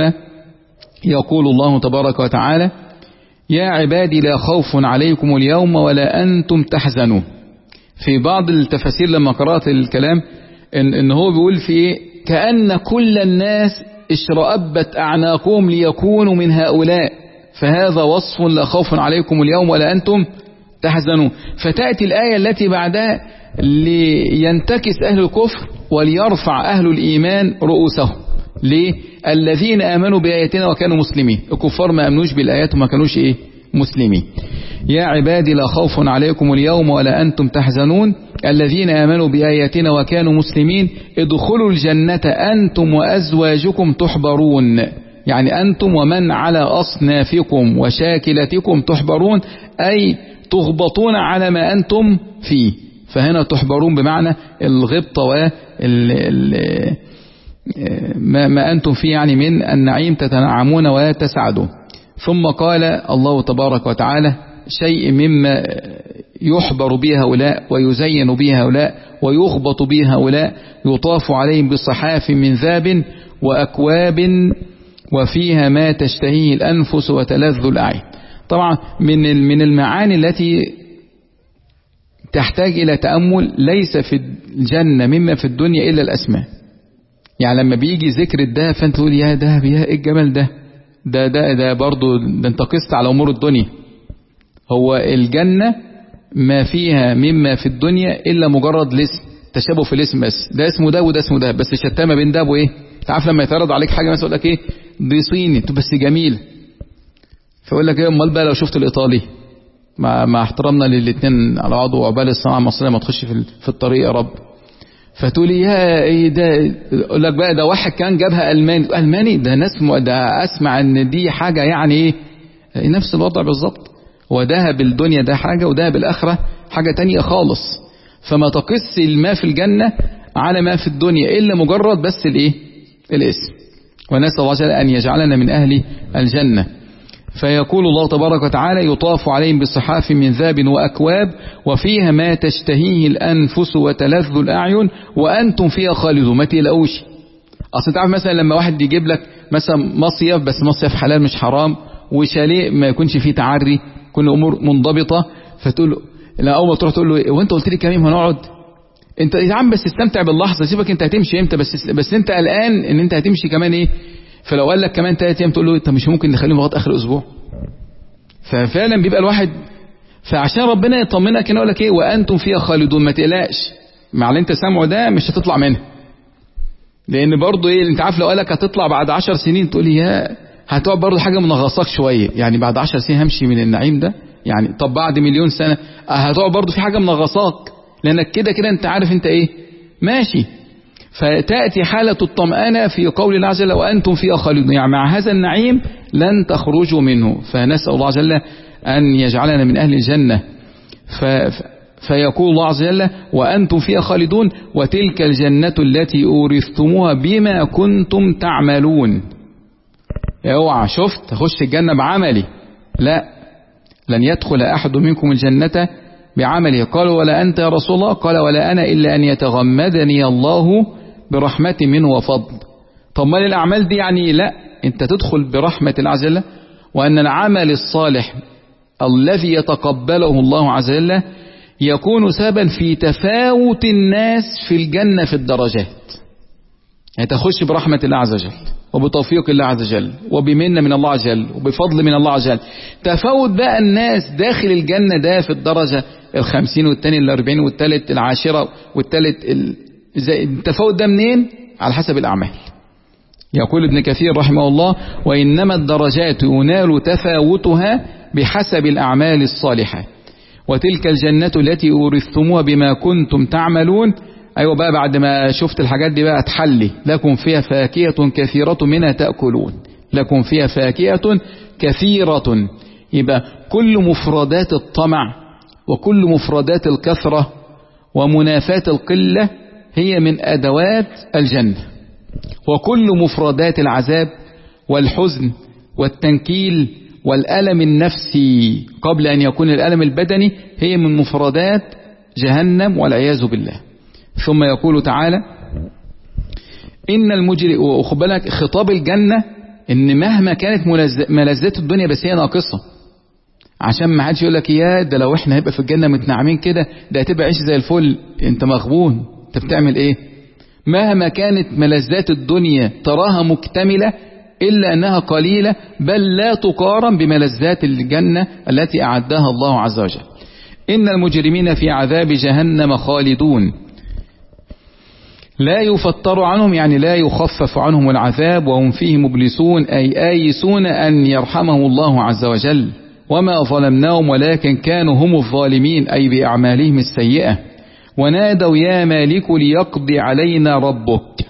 يقول الله تبارك وتعالى: يا عبادي لا خوف عليكم اليوم ولا أنتم تحزنون. في بعض التفاسير لما قرأت الكلام إن, إن هو بيقول في إيه؟ كأن كل الناس اشرأبت أعناقهم ليكونوا من هؤلاء، فهذا وصف لا خوف عليكم اليوم ولا أنتم تحزنون. فتأتي الآية التي بعدها لينتكس أهل الكفر وليرفع أهل الإيمان رؤوسهم. ليه؟ الذين آمنوا بآياتنا وكانوا مسلمين. الكفار ما آمنوش بالآيات وما كانوش إيه؟ مسلمين. يا عبادي لا خوف عليكم اليوم ولا أنتم تحزنون الذين آمنوا بآياتنا وكانوا مسلمين ادخلوا الجنة أنتم وأزواجكم تحبرون. يعني أنتم ومن على أصنافكم وشاكلتكم تحبرون، أي تغبطون على ما أنتم فيه. فهنا تحبرون بمعنى الغبطة وال ما أنتم فيه، يعني من النعيم تتنعمون وتسعدون. ثم قال الله تبارك وتعالى شيء مما يحبر به هؤلاء ويزين به هؤلاء ويخبط به هؤلاء: يطاف عليهم بصحاف من ذهب وأكواب وفيها ما تشتهيه الأنفس وتلذ الأعين. طبعا من من المعاني التي تحتاج إلى تأمل، ليس في الجنة مما في الدنيا إلا الأسماء. يعني لما بيجي ذكر الدهب فانت تقول يا دهب، يا ايه الجمال ده ده ده ده برضه ده انت قست على امور الدنيا. هو الجنة ما فيها مما في الدنيا الا مجرد الاسم، تشابه في الاسم بس، ده اسمه ده وده اسمه ده، بس شتامه بين ده وايه. تعرف لما يتعرض عليك حاجه مثلا يقول لك ايه دي صيني بس جميل، فيقول لك ايه امال بقى لو شفت الايطالي، مع مع احترامنا للاثنين على بعض وعقبال الصناعه المصريه ما تخش في في الطريق يا رب. فتقولي يا ايه ده، يقول لك بقى ده واحد كان جابها الماني، الماني ده ناس ده اسمع ان دي حاجه يعني ايه، نفس الوضع بالظبط. وذهب الدنيا ده حاجه وذهب الاخره حاجه تانية خالص. فما تقص ما في الجنه على ما في الدنيا الا مجرد بس الايه الاسم. ونسال الله جل ان يجعلنا من اهل الجنه. فيقول الله تبارك وتعالى: يطاف عليهم بصحاف من ذهب وأكواب وفيها ما تشتهيه الأنفس وتلذ الأعين وأنتم فيها خالدون. ما تقلقوش. أصل تعرف مثلا لما واحد يجيب لك مثلا مصيف، بس مصيف حلال مش حرام، وشاليه ما يكونش فيه تعري، كل أمور منضبطة، فتقول له لا، أول ما تروح تقول له وأنت قلت لي كمان هنقعد، أنت يا عم بس استمتع باللحظة، سيبك أنت هتمشي إمتى، بس بس أنت قلقان إن أنت هتمشي كمان إيه. فلو قال لك كمان ثلاث ايام تقول له انت مش ممكن نخليهم لغايه اخر الاسبوع. ففعلا بيبقى الواحد فعشان ربنا يطمنك هنا يقول لك ايه وانتم فيها خالدون، ما تقلقش مع اللي انت سامعه ده مش هتطلع منها. لان برضه ايه انت عارف لو قالك هتطلع بعد عشر سنين تقول يا هتقعد برضه حاجه منغصاك شويه، يعني بعد عشر سنين همشي من النعيم ده يعني، طب بعد مليون سنه هتقعد برضه في حاجه منغصاك، لانك كده كده انت عارف انت ايه ماشي. فتأتي حالة الطمأنة في قول الله عز وجل وأنتم فيها خالدون، يعني مع هذا النعيم لن تخرجوا منه. فنسأل الله عز وجل أن يجعلنا من أهل الجنة. ف... فيقول الله عز وجل وأنتم فيها خالدون وتلك الجنة التي أورثتموها بما كنتم تعملون. اوعى شفت تخش الجنة بعملي، لا، لن يدخل أحد منكم الجنة بعمله. قالوا ولا أنت يا رسول الله؟ قال ولا أنا إلا أن يتغمدني الله برحمة منه وفضل. طب ما الأعمال دي يعني لا، أنت تدخل برحمة الله عز وجل، وأن العمل الصالح الذي يتقبله الله عز وجل يكون سببا في تفاوت الناس في الجنة في الدرجات. يعني تخش برحمة الله عز وجل وبتوفيق الله عز وجل وبمنة من الله عز وجل وبفضل من الله عز وجل. تفاوت بقى الناس داخل الجنة ده في الدرجة الخمسين والتاني الاربعين والتالت العاشرة والتالت ال... التفاوت ده منين؟ على حسب الأعمال. يقول ابن كثير رحمه الله وإنما الدرجات ينال تفاوتها بحسب الأعمال الصالحة. وتلك الجنة التي أورثتموها بما كنتم تعملون. أيوة بقى بعد ما شفت الحاجات دي بقى تحلي لكم فيها فاكهة كثيرة منها تأكلون. لكم فيها فاكهة كثيرة، يبقى كل مفردات الطمع وكل مفردات الكثرة ومنافاة القلة هي من أدوات الجنة، وكل مفردات العذاب والحزن والتنكيل والألم النفسي قبل أن يكون الألم البدني هي من مفردات جهنم والعياذ بالله. ثم يقول تعالى إن المجرم، وخد بالك خطاب الجنة إن مهما كانت ملذات الدنيا بس هي ناقصة، عشان ما حدش يقول لك يا ده لو احنا هيبقى في الجنة متنعمين كده ده هتبقى عيش زي الفل. انت مغبون، انت بتعمل ايه؟ مهما كانت ملذات الدنيا تراها مكتملة إلا أنها قليلة، بل لا تقارن بملذات الجنة التي أعدها الله عز وجل. إن المجرمين في عذاب جهنم خالدون لا يفتر عنهم، يعني لا يخفف عنهم العذاب، وهم فيه مبلسون أي آيسون أن يرحمهم الله عز وجل. وما ظلمناهم ولكن كانوا هم الظالمين أي بأعمالهم السيئة. ونادوا يا مالك ليقضي علينا ربك.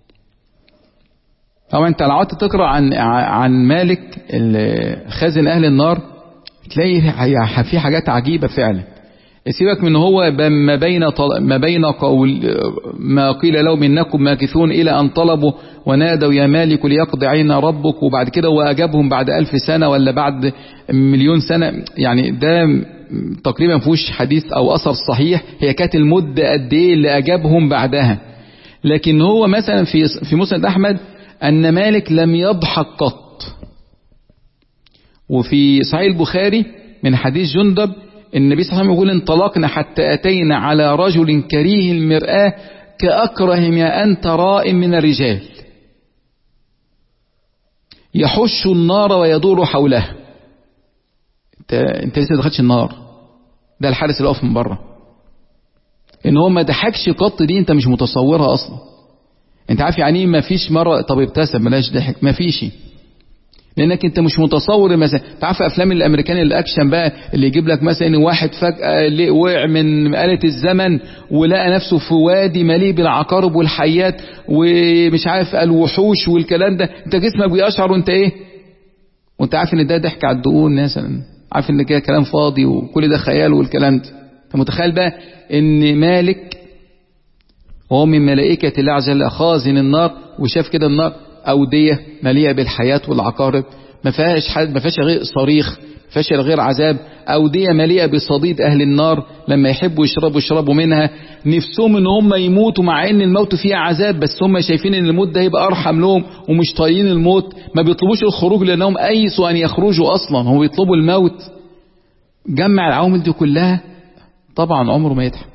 طبعا انت لو قعدت تقرأ عن عن مالك خازن أهل النار تلاقي في حاجات عجيبة فعلا. سيبك من هو ما بين ما بين قول ما قيل لهم إنكم ماكثون إلى أن طلبوا ونادوا يا مالك ليقضي علينا ربك، وبعد كده وأجابهم بعد ألف سنة ولا بعد مليون سنة، يعني ده تقريبا فيهوش حديث أو أثر صحيح هي كانت المدة قد إيه اللي أجابهم بعدها. لكن هو مثلا في في مسند أحمد أن مالك لم يضحك قط. وفي صحيح البخاري من حديث جندب النبي صلى الله عليه وسلم يقول انطلقنا حتى أتينا على رجل كريه المرآة كأكره ما أنت راء من الرجال يحش النار ويدور حولها. انت, انت لسه دخلتش النار، ده الحارس اللي واقف من بره. ان هو ما ضحكش قط دي انت مش متصورها اصلا. انت عارف يعني ايه ما فيش مرة طب ابتسم ملاش ضحك؟ ما فيش، لانك انت مش متصور. مثلا تعرف افلام الامريكان الاكشن بقى اللي يجيب لك مثلا واحد فجأة وقع من آلة الزمن ولقى نفسه في وادي مليء بالعقارب والحيات ومش عارف الوحوش والكلام ده، انت جسمك بيشعر وانت ايه وانت عارف ان ده ضحك على الدقون مثلا، عارف ان كده كلام فاضي وكل ده خيال والكلام ده. انت متخيل بقى ان مالك وهو من ملائكة الله عز وجل خازن النار وشاف كده النار أودية مليئة بالحياة والعقارب، ما فيهاش حد، ما فيهاش غير صريخ، ما فيهاش غير عذاب. أودية مليئة بصديد أهل النار لما يحبوا يشربوا يشربوا منها، نفسهم ان هم يموتوا مع ان الموت فيها عذاب، بس هم شايفين ان الموت ده هيبقى أرحم لهم ومش طايقين الموت، ما بيطلبوش الخروج لأنهم أيسوا أن يخرجوا أصلا، هم بيطلبوا الموت. جمع العوامل دي كلها طبعا عمره ما يضحك.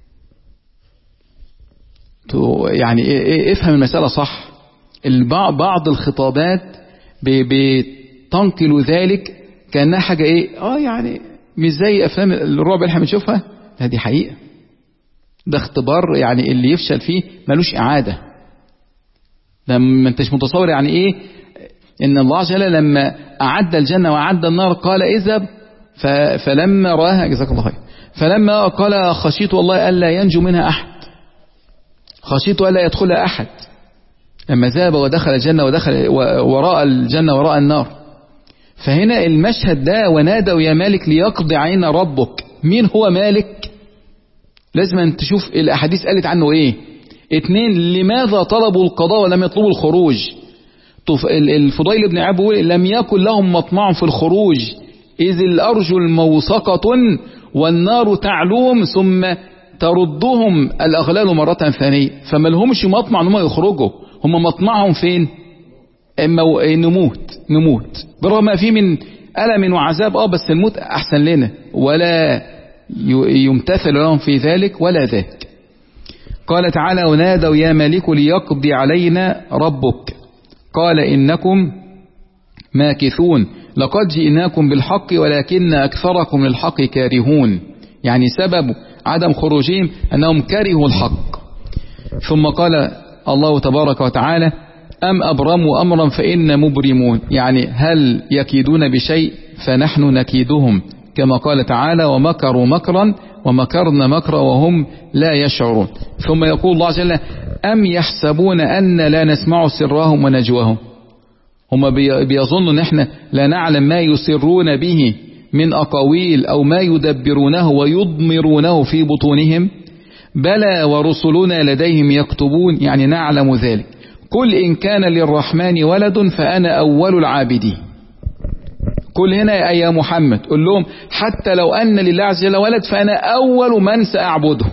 يعني افهم المسألة صح. بعض الخطابات بتنقل ذلك كأنها حاجة ايه اه يعني مش زي أفلام الرعب اللي احنا بنشوفها، هذه حقيقة، ده اختبار يعني اللي يفشل فيه ملوش إعادة. ده ما انتش متصور يعني ايه ان الله عز وجل لما أعد الجنة وأعد النار قال اذهب، فلما رآها جزاك الله خير، فلما قال خشيت والله ألا ينجو منها أحد، خشيت ألا يدخلها أحد، لما ذهب ودخل الجنة ودخل وراء الجنة وراء النار. فهنا المشهد ده ونادوا يا مالك ليقضي علينا ربك. مين هو مالك؟ لازم أن تشوف الأحاديث قالت عنه إيه. اتنين، لماذا طلبوا القضاء ولم يطلبوا الخروج؟ الفضيل بن عياض بيقول لم يكن لهم مطمع في الخروج إذ الأرجل موثقة والنار تعلوهم ثم تردهم الأغلال مرة ثانية. فما لهمش مطمع أنهم يخرجوا، هم مطمعهم فين؟ إما نموت نموت برغم ما فيه من ألم وعذاب، اه بس الموت أحسن لنا، ولا يمتثل لهم في ذلك ولا ذاك. قال تعالى ونادوا يا مالك ليقضي علينا ربك قال إنكم ماكثون لقد جئناكم بالحق ولكن أكثركم للحق كارهون. يعني سبب عدم خروجهم أنهم كرهوا الحق. ثم قال الله تبارك وتعالى أم أبرموا أمرا فإن مبرمون، يعني هل يكيدون بشيء فنحن نكيدهم، كما قال تعالى ومكروا مكرا ومكرنا مكرا وهم لا يشعرون. ثم يقول الله عز وجل أم يحسبون أن لا نسمع سرهم ونجواهم، هم بيظنوا ان احنا لا نعلم ما يسرون به من أقاويل أو ما يدبرونه ويضمرونه في بطونهم، بلى ورسلنا لديهم يكتبون، يعني نعلم ذلك. قل إن كان للرحمن ولد فأنا أول العابدين. قل هنا يا محمد قل لهم حتى لو أن لله عز وجل ولد فأنا أول من سأعبده.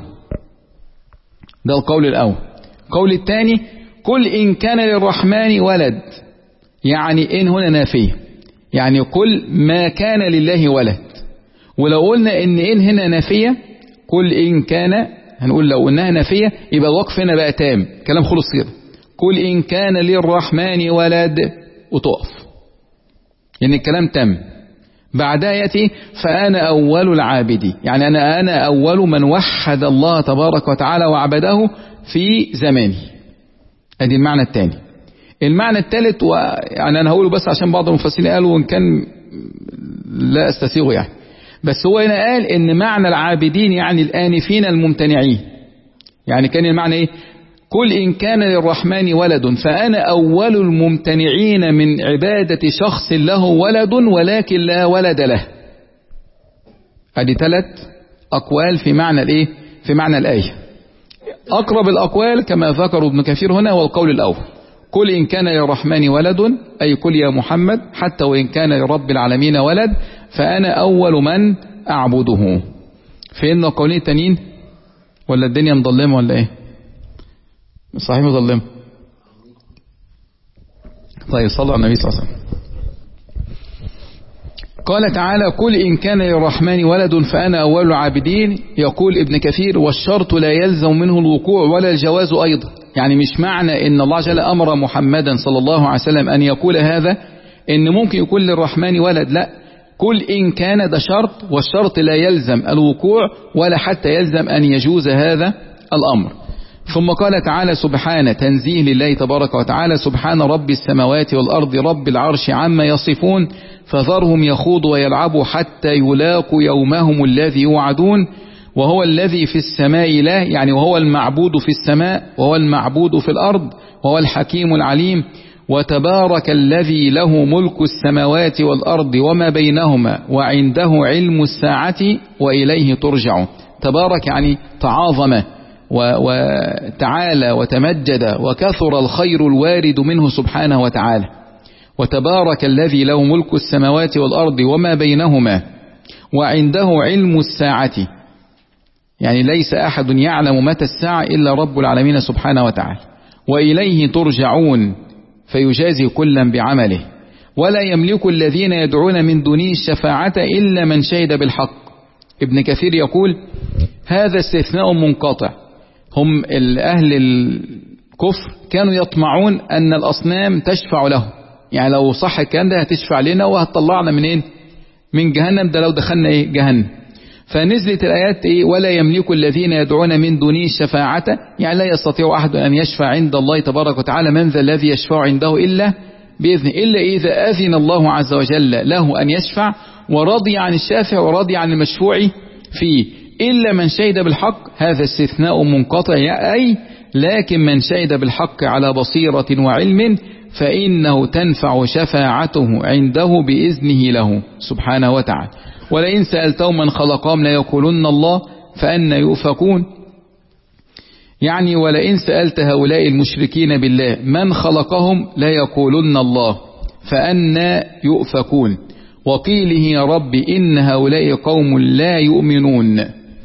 ده القول الأول. القول الثاني قل إن كان للرحمن ولد، يعني إن هنا نافية، يعني قل ما كان لله ولد. ولو قلنا إن إن هنا نافية قل إن كان، هنقول لو إنها نافية يبقى الوقف هنا بقى تام، كلام خلص كده. قل إن كان للرحمن ولد وتقف، يعني الكلام تم. بعدها يأتي فأنا أول العابدين، يعني أنا أنا أول من وحد الله تبارك وتعالى وعبده في زماني. هذه المعنى الثاني. المعنى الثالث يعني أنا هقوله بس عشان بعض المفسرين قالوا وإن كان لا أستسيغه يعني، بس هو هنا قال إن معنى العابدين يعني الآنفين الممتنعين. يعني كان المعنى إيه؟ قل إن كان للرحمن ولد فأنا أول الممتنعين من عبادة شخص له ولد ولكن لا ولد له. هذه ثلاث أقوال في معنى الإيه؟ في معنى الآية. أقرب الأقوال كما ذكر ابن كثير هنا هو القول الأول، قل إن كان للرحمن ولد، أي قل يا محمد حتى وإن كان لرب العالمين ولد فأنا أول من أعبده. فين القولين التانيين؟ ولا الدنيا مظلمة ولا إيه؟ صحيح مظلمة. طيب صلى على النبي صلى الله عليه وسلم. قال تعالى قل إن كان للرحمن ولد فأنا أول العابدين. يقول ابن كثير والشرط لا يلزم منه الوقوع ولا الجواز أيضا، يعني مش معنى إن الله جل أمر محمدا صلى الله عليه وسلم أن يقول هذا إن ممكن يكون للرحمن ولد، لا، قل إن كان ده شرط، والشرط لا يلزم الوقوع ولا حتى يلزم أن يجوز هذا الأمر. ثم قال تعالى سبحانه تنزيه لله تبارك وتعالى سبحان رب السماوات والأرض رب العرش عما يصفون فذرهم يخوضوا ويلعبوا حتى يلاقوا يومهم الذي يوعدون وهو الذي في السماء لا، يعني وهو المعبود في السماء وهو المعبود في الأرض وهو الحكيم العليم. وتبارك الذي له ملك السماوات والأرض وما بينهما وعنده علم الساعة وإليه ترجعون. تبارك يعني تعاظم وتعالى وتمجد وكثر الخير الوارد منه سبحانه وتعالى. وتبارك الذي له ملك السماوات والأرض وما بينهما وعنده علم الساعة، يعني ليس أحد يعلم متى الساعة إلا رب العالمين سبحانه وتعالى. وإليه ترجعون فيجازي كلا بعمله. ولا يملك الذين يدعون من دونه الشفاعة إلا من شهد بالحق. ابن كثير يقول هذا استثناء منقطع، هم أهل الكفر كانوا يطمعون أن الأصنام تشفع له، يعني لو صح الكلام ده هتشفع لنا وهتطلعنا منين من جهنم، ده لو دخلنا ايه جهنم. فنزلت الآيات ايه ولا يملك الذين يدعون من دونه الشفاعة، يعني لا يستطيع أحد أن يشفع عند الله تبارك وتعالى، من ذا الذي يشفع عنده إلا بإذنه، إلا إذا أذن الله عز وجل له أن يشفع ورضي عن الشافع ورضي عن المشفوع فيه، إلا من شهد بالحق، هذا استثناء منقطع، أي لكن من شهد بالحق على بصيرة وعلم فإنه تنفع شفاعته عنده بإذنه له سبحانه وتعالى. ولئن سألتهم من خلقهم ليقولن الله فأنى يؤفكون، يعني ولئن سألت هؤلاء المشركين بالله من خلقهم ليقولن الله فأنى يؤفكون. وقيله يا رب إن هؤلاء قوم لا يؤمنون.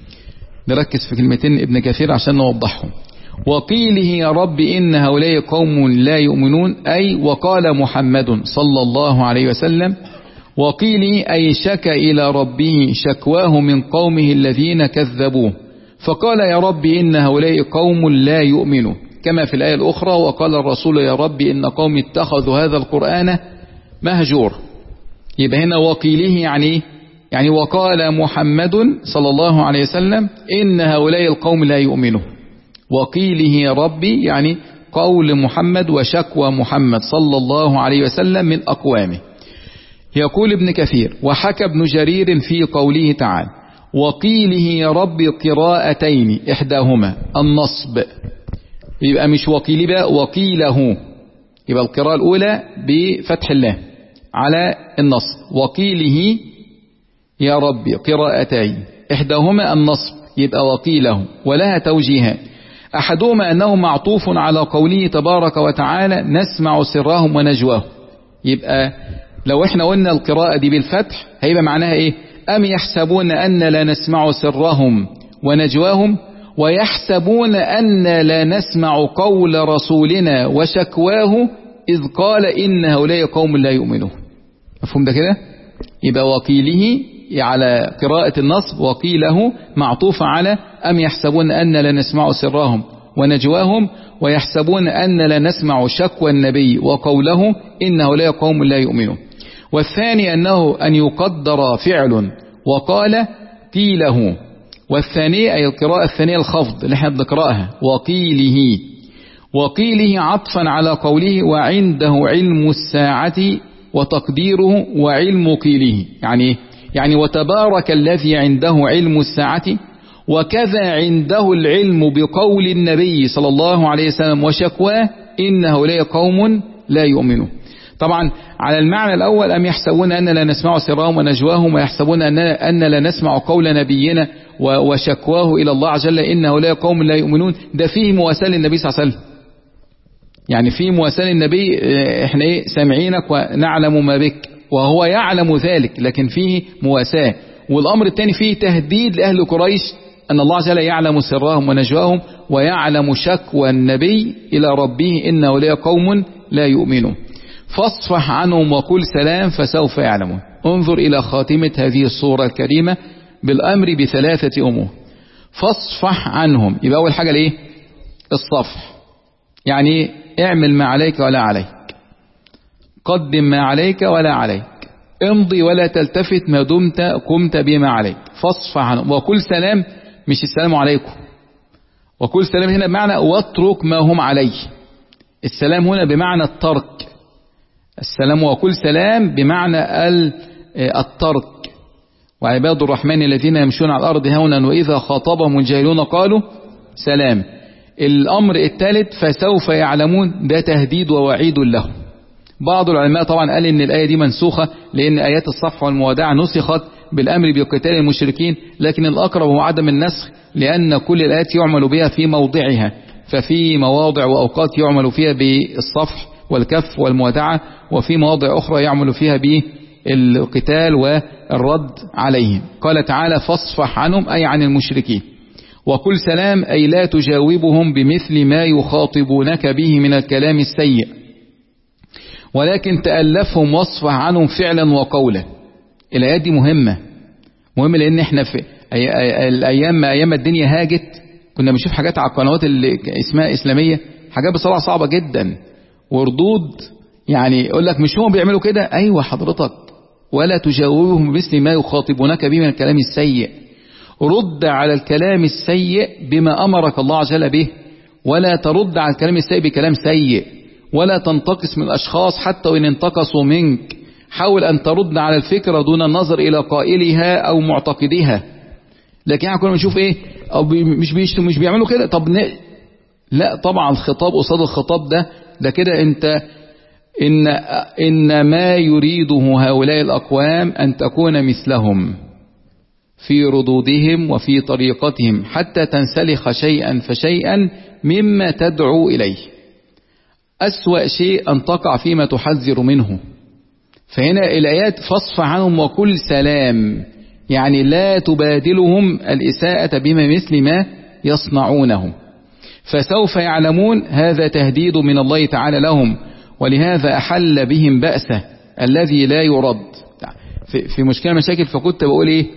نركز في كلمتين ابن كثير عشان نوضحهم. وقيله يا رب إن هؤلاء قوم لا يؤمنون، أي وقال محمد صلى الله عليه وسلم وقيله أي شكى إلى ربه شكواه من قومه الذين كذبوه، فقال يا رب إن هؤلاء قوم لا يؤمنون، كما في الآية الأخرى وقال الرسول يا رب إن قوم اتخذوا هذا القرآن مهجور. يبقى هنا وقيله يعني يعني وقال محمد صلى الله عليه وسلم إن هؤلاء القوم لا يؤمنون. وقيله يا ربي يعني قول محمد وشكوى محمد صلى الله عليه وسلم من أقوامه. يقول ابن كثير وحكى ابن جرير في قوله تعالى وقيله يا رب قراءتين إحداهما النصب، يبقى مش وقيل بقى وقيله، يبقى القراءة الأولى بفتح الله على النصب، وقيله يا رب قراءتين إحداهما النصب يبقى وقيله، ولها توجيهان، أحدهما أنه معطوف على قوله تبارك وتعالى نسمع سرهم ونجواهم. يبقى لو احنا قلنا القراءة دي بالفتح هيبقى معناها ايه؟ أم يحسبون أن لا نسمع سرهم ونجواهم ويحسبون أن لا نسمع قول رسولنا وشكواه إذ قال إن هؤلاء قوم لا يؤمنون. مفهوم ده كده؟ يبقى وقيله على قراءة النصب وقيله معطوف على أم يحسبون أن لا نسمع سرهم ونجواهم ويحسبون أن لا نسمع شكوى النبي وقوله إن هؤلاء قوم لا يؤمنون. والثاني أنه أن يقدر فعل وقال قيله، والثانية أي القراءة الثانية الخفض اللي احنا بنقرأها وقيله، وقيله عطفا على قوله وعنده علم الساعة وتقديره وعلم قيله، يعني يعني وتبارك الذي عنده علم الساعة، وكذا عنده العلم بقول النبي صلى الله عليه وسلم وشكواه إن هؤلاء قوم لا يؤمنون. طبعا على المعنى الأول أم يحسبون أن لا نسمع سرهم ونجواهم ويحسبون أن أن لا نسمع قول نبينا وشكواه إلى الله عز وجل إن هؤلاء قوم لا يؤمنون، ده فيه مواساة للنبي صلى الله عليه وسلم، يعني فيه مواساة للنبي، احنا ايه سامعينك ونعلم ما بك وهو يعلم ذلك، لكن فيه مواساة. والأمر الثاني فيه تهديد لأهل قريش أن الله عز وجل يعلم سرهم ونجواهم ويعلم شكوى النبي إلى ربه إن هؤلاء قوم لا يؤمنون. فاصفح عنهم وقل سلام فسوف يعلمون. انظر إلى خاتمة هذه الصورة الكريمة بالأمر بثلاثة أمور. فاصفح عنهم، يبقى أول حاجة ليه الصفح، يعني اعمل ما عليك ولا عليك، قدم ما عليك ولا عليك، امضي ولا تلتفت ما دمت قمت بما عليك. فاصفح عنهم وقل سلام، مش السلام عليكم، وقل سلام هنا بمعنى واترك ما هم عليه. السلام هنا بمعنى الترك، السلام وقل سلام بمعنى الترك. وعباد الرحمن الذين يمشون على الأرض هونا وإذا خاطبهم الجاهلون قالوا سلام. الأمر الثالث فسوف يعلمون، ده تهديد ووعيد لهم. بعض العلماء طبعا قال إن الآية دي منسوخة لأن آيات الصفح والموادعة نسخت بالأمر بقتال المشركين، لكن الأقرب هو عدم النسخ، لأن كل الآيات يعمل بها في موضعها، ففي مواضع وأوقات يعمل فيها بالصفح والكف والموادعة، وفي مواضع أخرى يعمل فيها بالقتال والرد عليهم. قال تعالى فاصفح عنهم أي عن المشركين، وقل سلام أي لا تجاوبهم بمثل ما يخاطبونك به من الكلام السيء، ولكن تألفهم واصفح عنهم فعلا وقولا. الآيات دي مهمة مهمة لأن احنا في الأيام ما أيام الدنيا هاجت كنا بنشوف حاجات على القنوات اللي اسمها إسلامية، حاجات بصراحة صعبة جدا وردود، يعني يقول لك مش هم بيعملوا كده، أيوة حضرتك ولا تجاوبهم بمثل ما يخاطبونك به من الكلام السيء. رد على الكلام السيء بما أمرك الله عز وجل به، ولا ترد على الكلام السيء بكلام سيء، ولا تنتقص من الأشخاص حتى وإن انتقصوا منك. حاول أن ترد على الفكرة دون النظر إلى قائلها أو معتقدها. لكن احنا كنا بنشوف ايه، او بي مش بيشتم مش بيعملوا كده، طب ن... لا طبعا الخطاب قصاد الخطاب ده ده كده انت ان ان ما يريده هؤلاء الاقوام ان تكون مثلهم في ردودهم وفي طريقتهم حتى تنسلخ شيئا فشيئا مما تدعو اليه. اسوأ شيء ان تقع فيما تحذر منه. فهنا الايات فاصفح عنهم وكل سلام، يعني لا تبادلهم الإساءة بما مثل ما يصنعونه. فسوف يعلمون، هذا تهديد من الله تعالى لهم، ولهذا أحل بهم بأسه الذي لا يرد. في, في مشكلة مشاكل فكنت بقول ايه،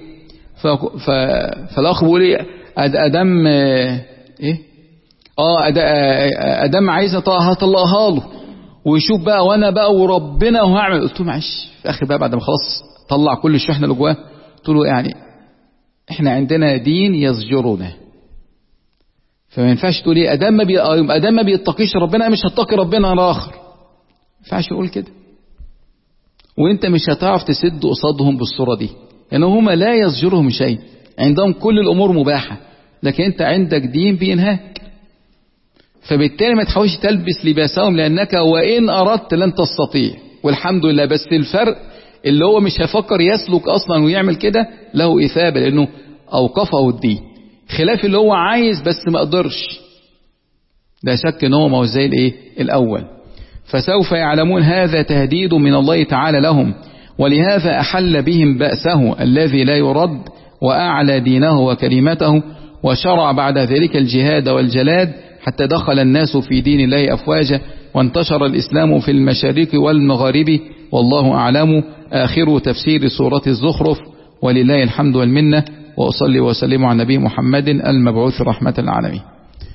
فالأخ بقول ايه أدم ايه اه أدم عايز هطلقها له ويشوف بقى وانا بقى وربنا وهعمل. قلت له معلش في آخر بقى بعد ما خلاص طلع كل الشحنة اللي جواه، قلت له يعني احنا عندنا دين يزجرنا، فما ينفعش تقول ايه ادام ما بي ادام ما بيتقيش ربنا مش هتقي ربنا الاخر. ما ينفعش يقول كده، وانت مش هتعرف تسد قصادهم بالصوره دي، لان يعني هم لا يزجرهم شيء، عندهم كل الامور مباحه، لكن انت عندك دين بينهاك. فبالتالي ما تحاولش تلبس لباسهم، لانك وان اردت لن تستطيع. والحمد لله، بس الفرق اللي هو مش هيفكر يسلك اصلا ويعمل كده له اثابه، لانه اوقفه الدين، خلاف اللي هو عايز بس ما قدرش، لا شك ان هو ما هو زي الايه الاول. فسوف يعلمون، هذا تهديد من الله تعالى لهم، ولهذا احل بهم بأسه الذي لا يرد، واعلى دينه وكلمته، وشرع بعد ذلك الجهاد والجلاد، حتى دخل الناس في دين الله افواجا، وانتشر الاسلام في المشارق والمغارب، والله اعلم. آخر تفسير سورة الزخرف، ولله الحمد والمنة، وأصلي وسلم على نبي محمد المبعوث رحمة العالمين.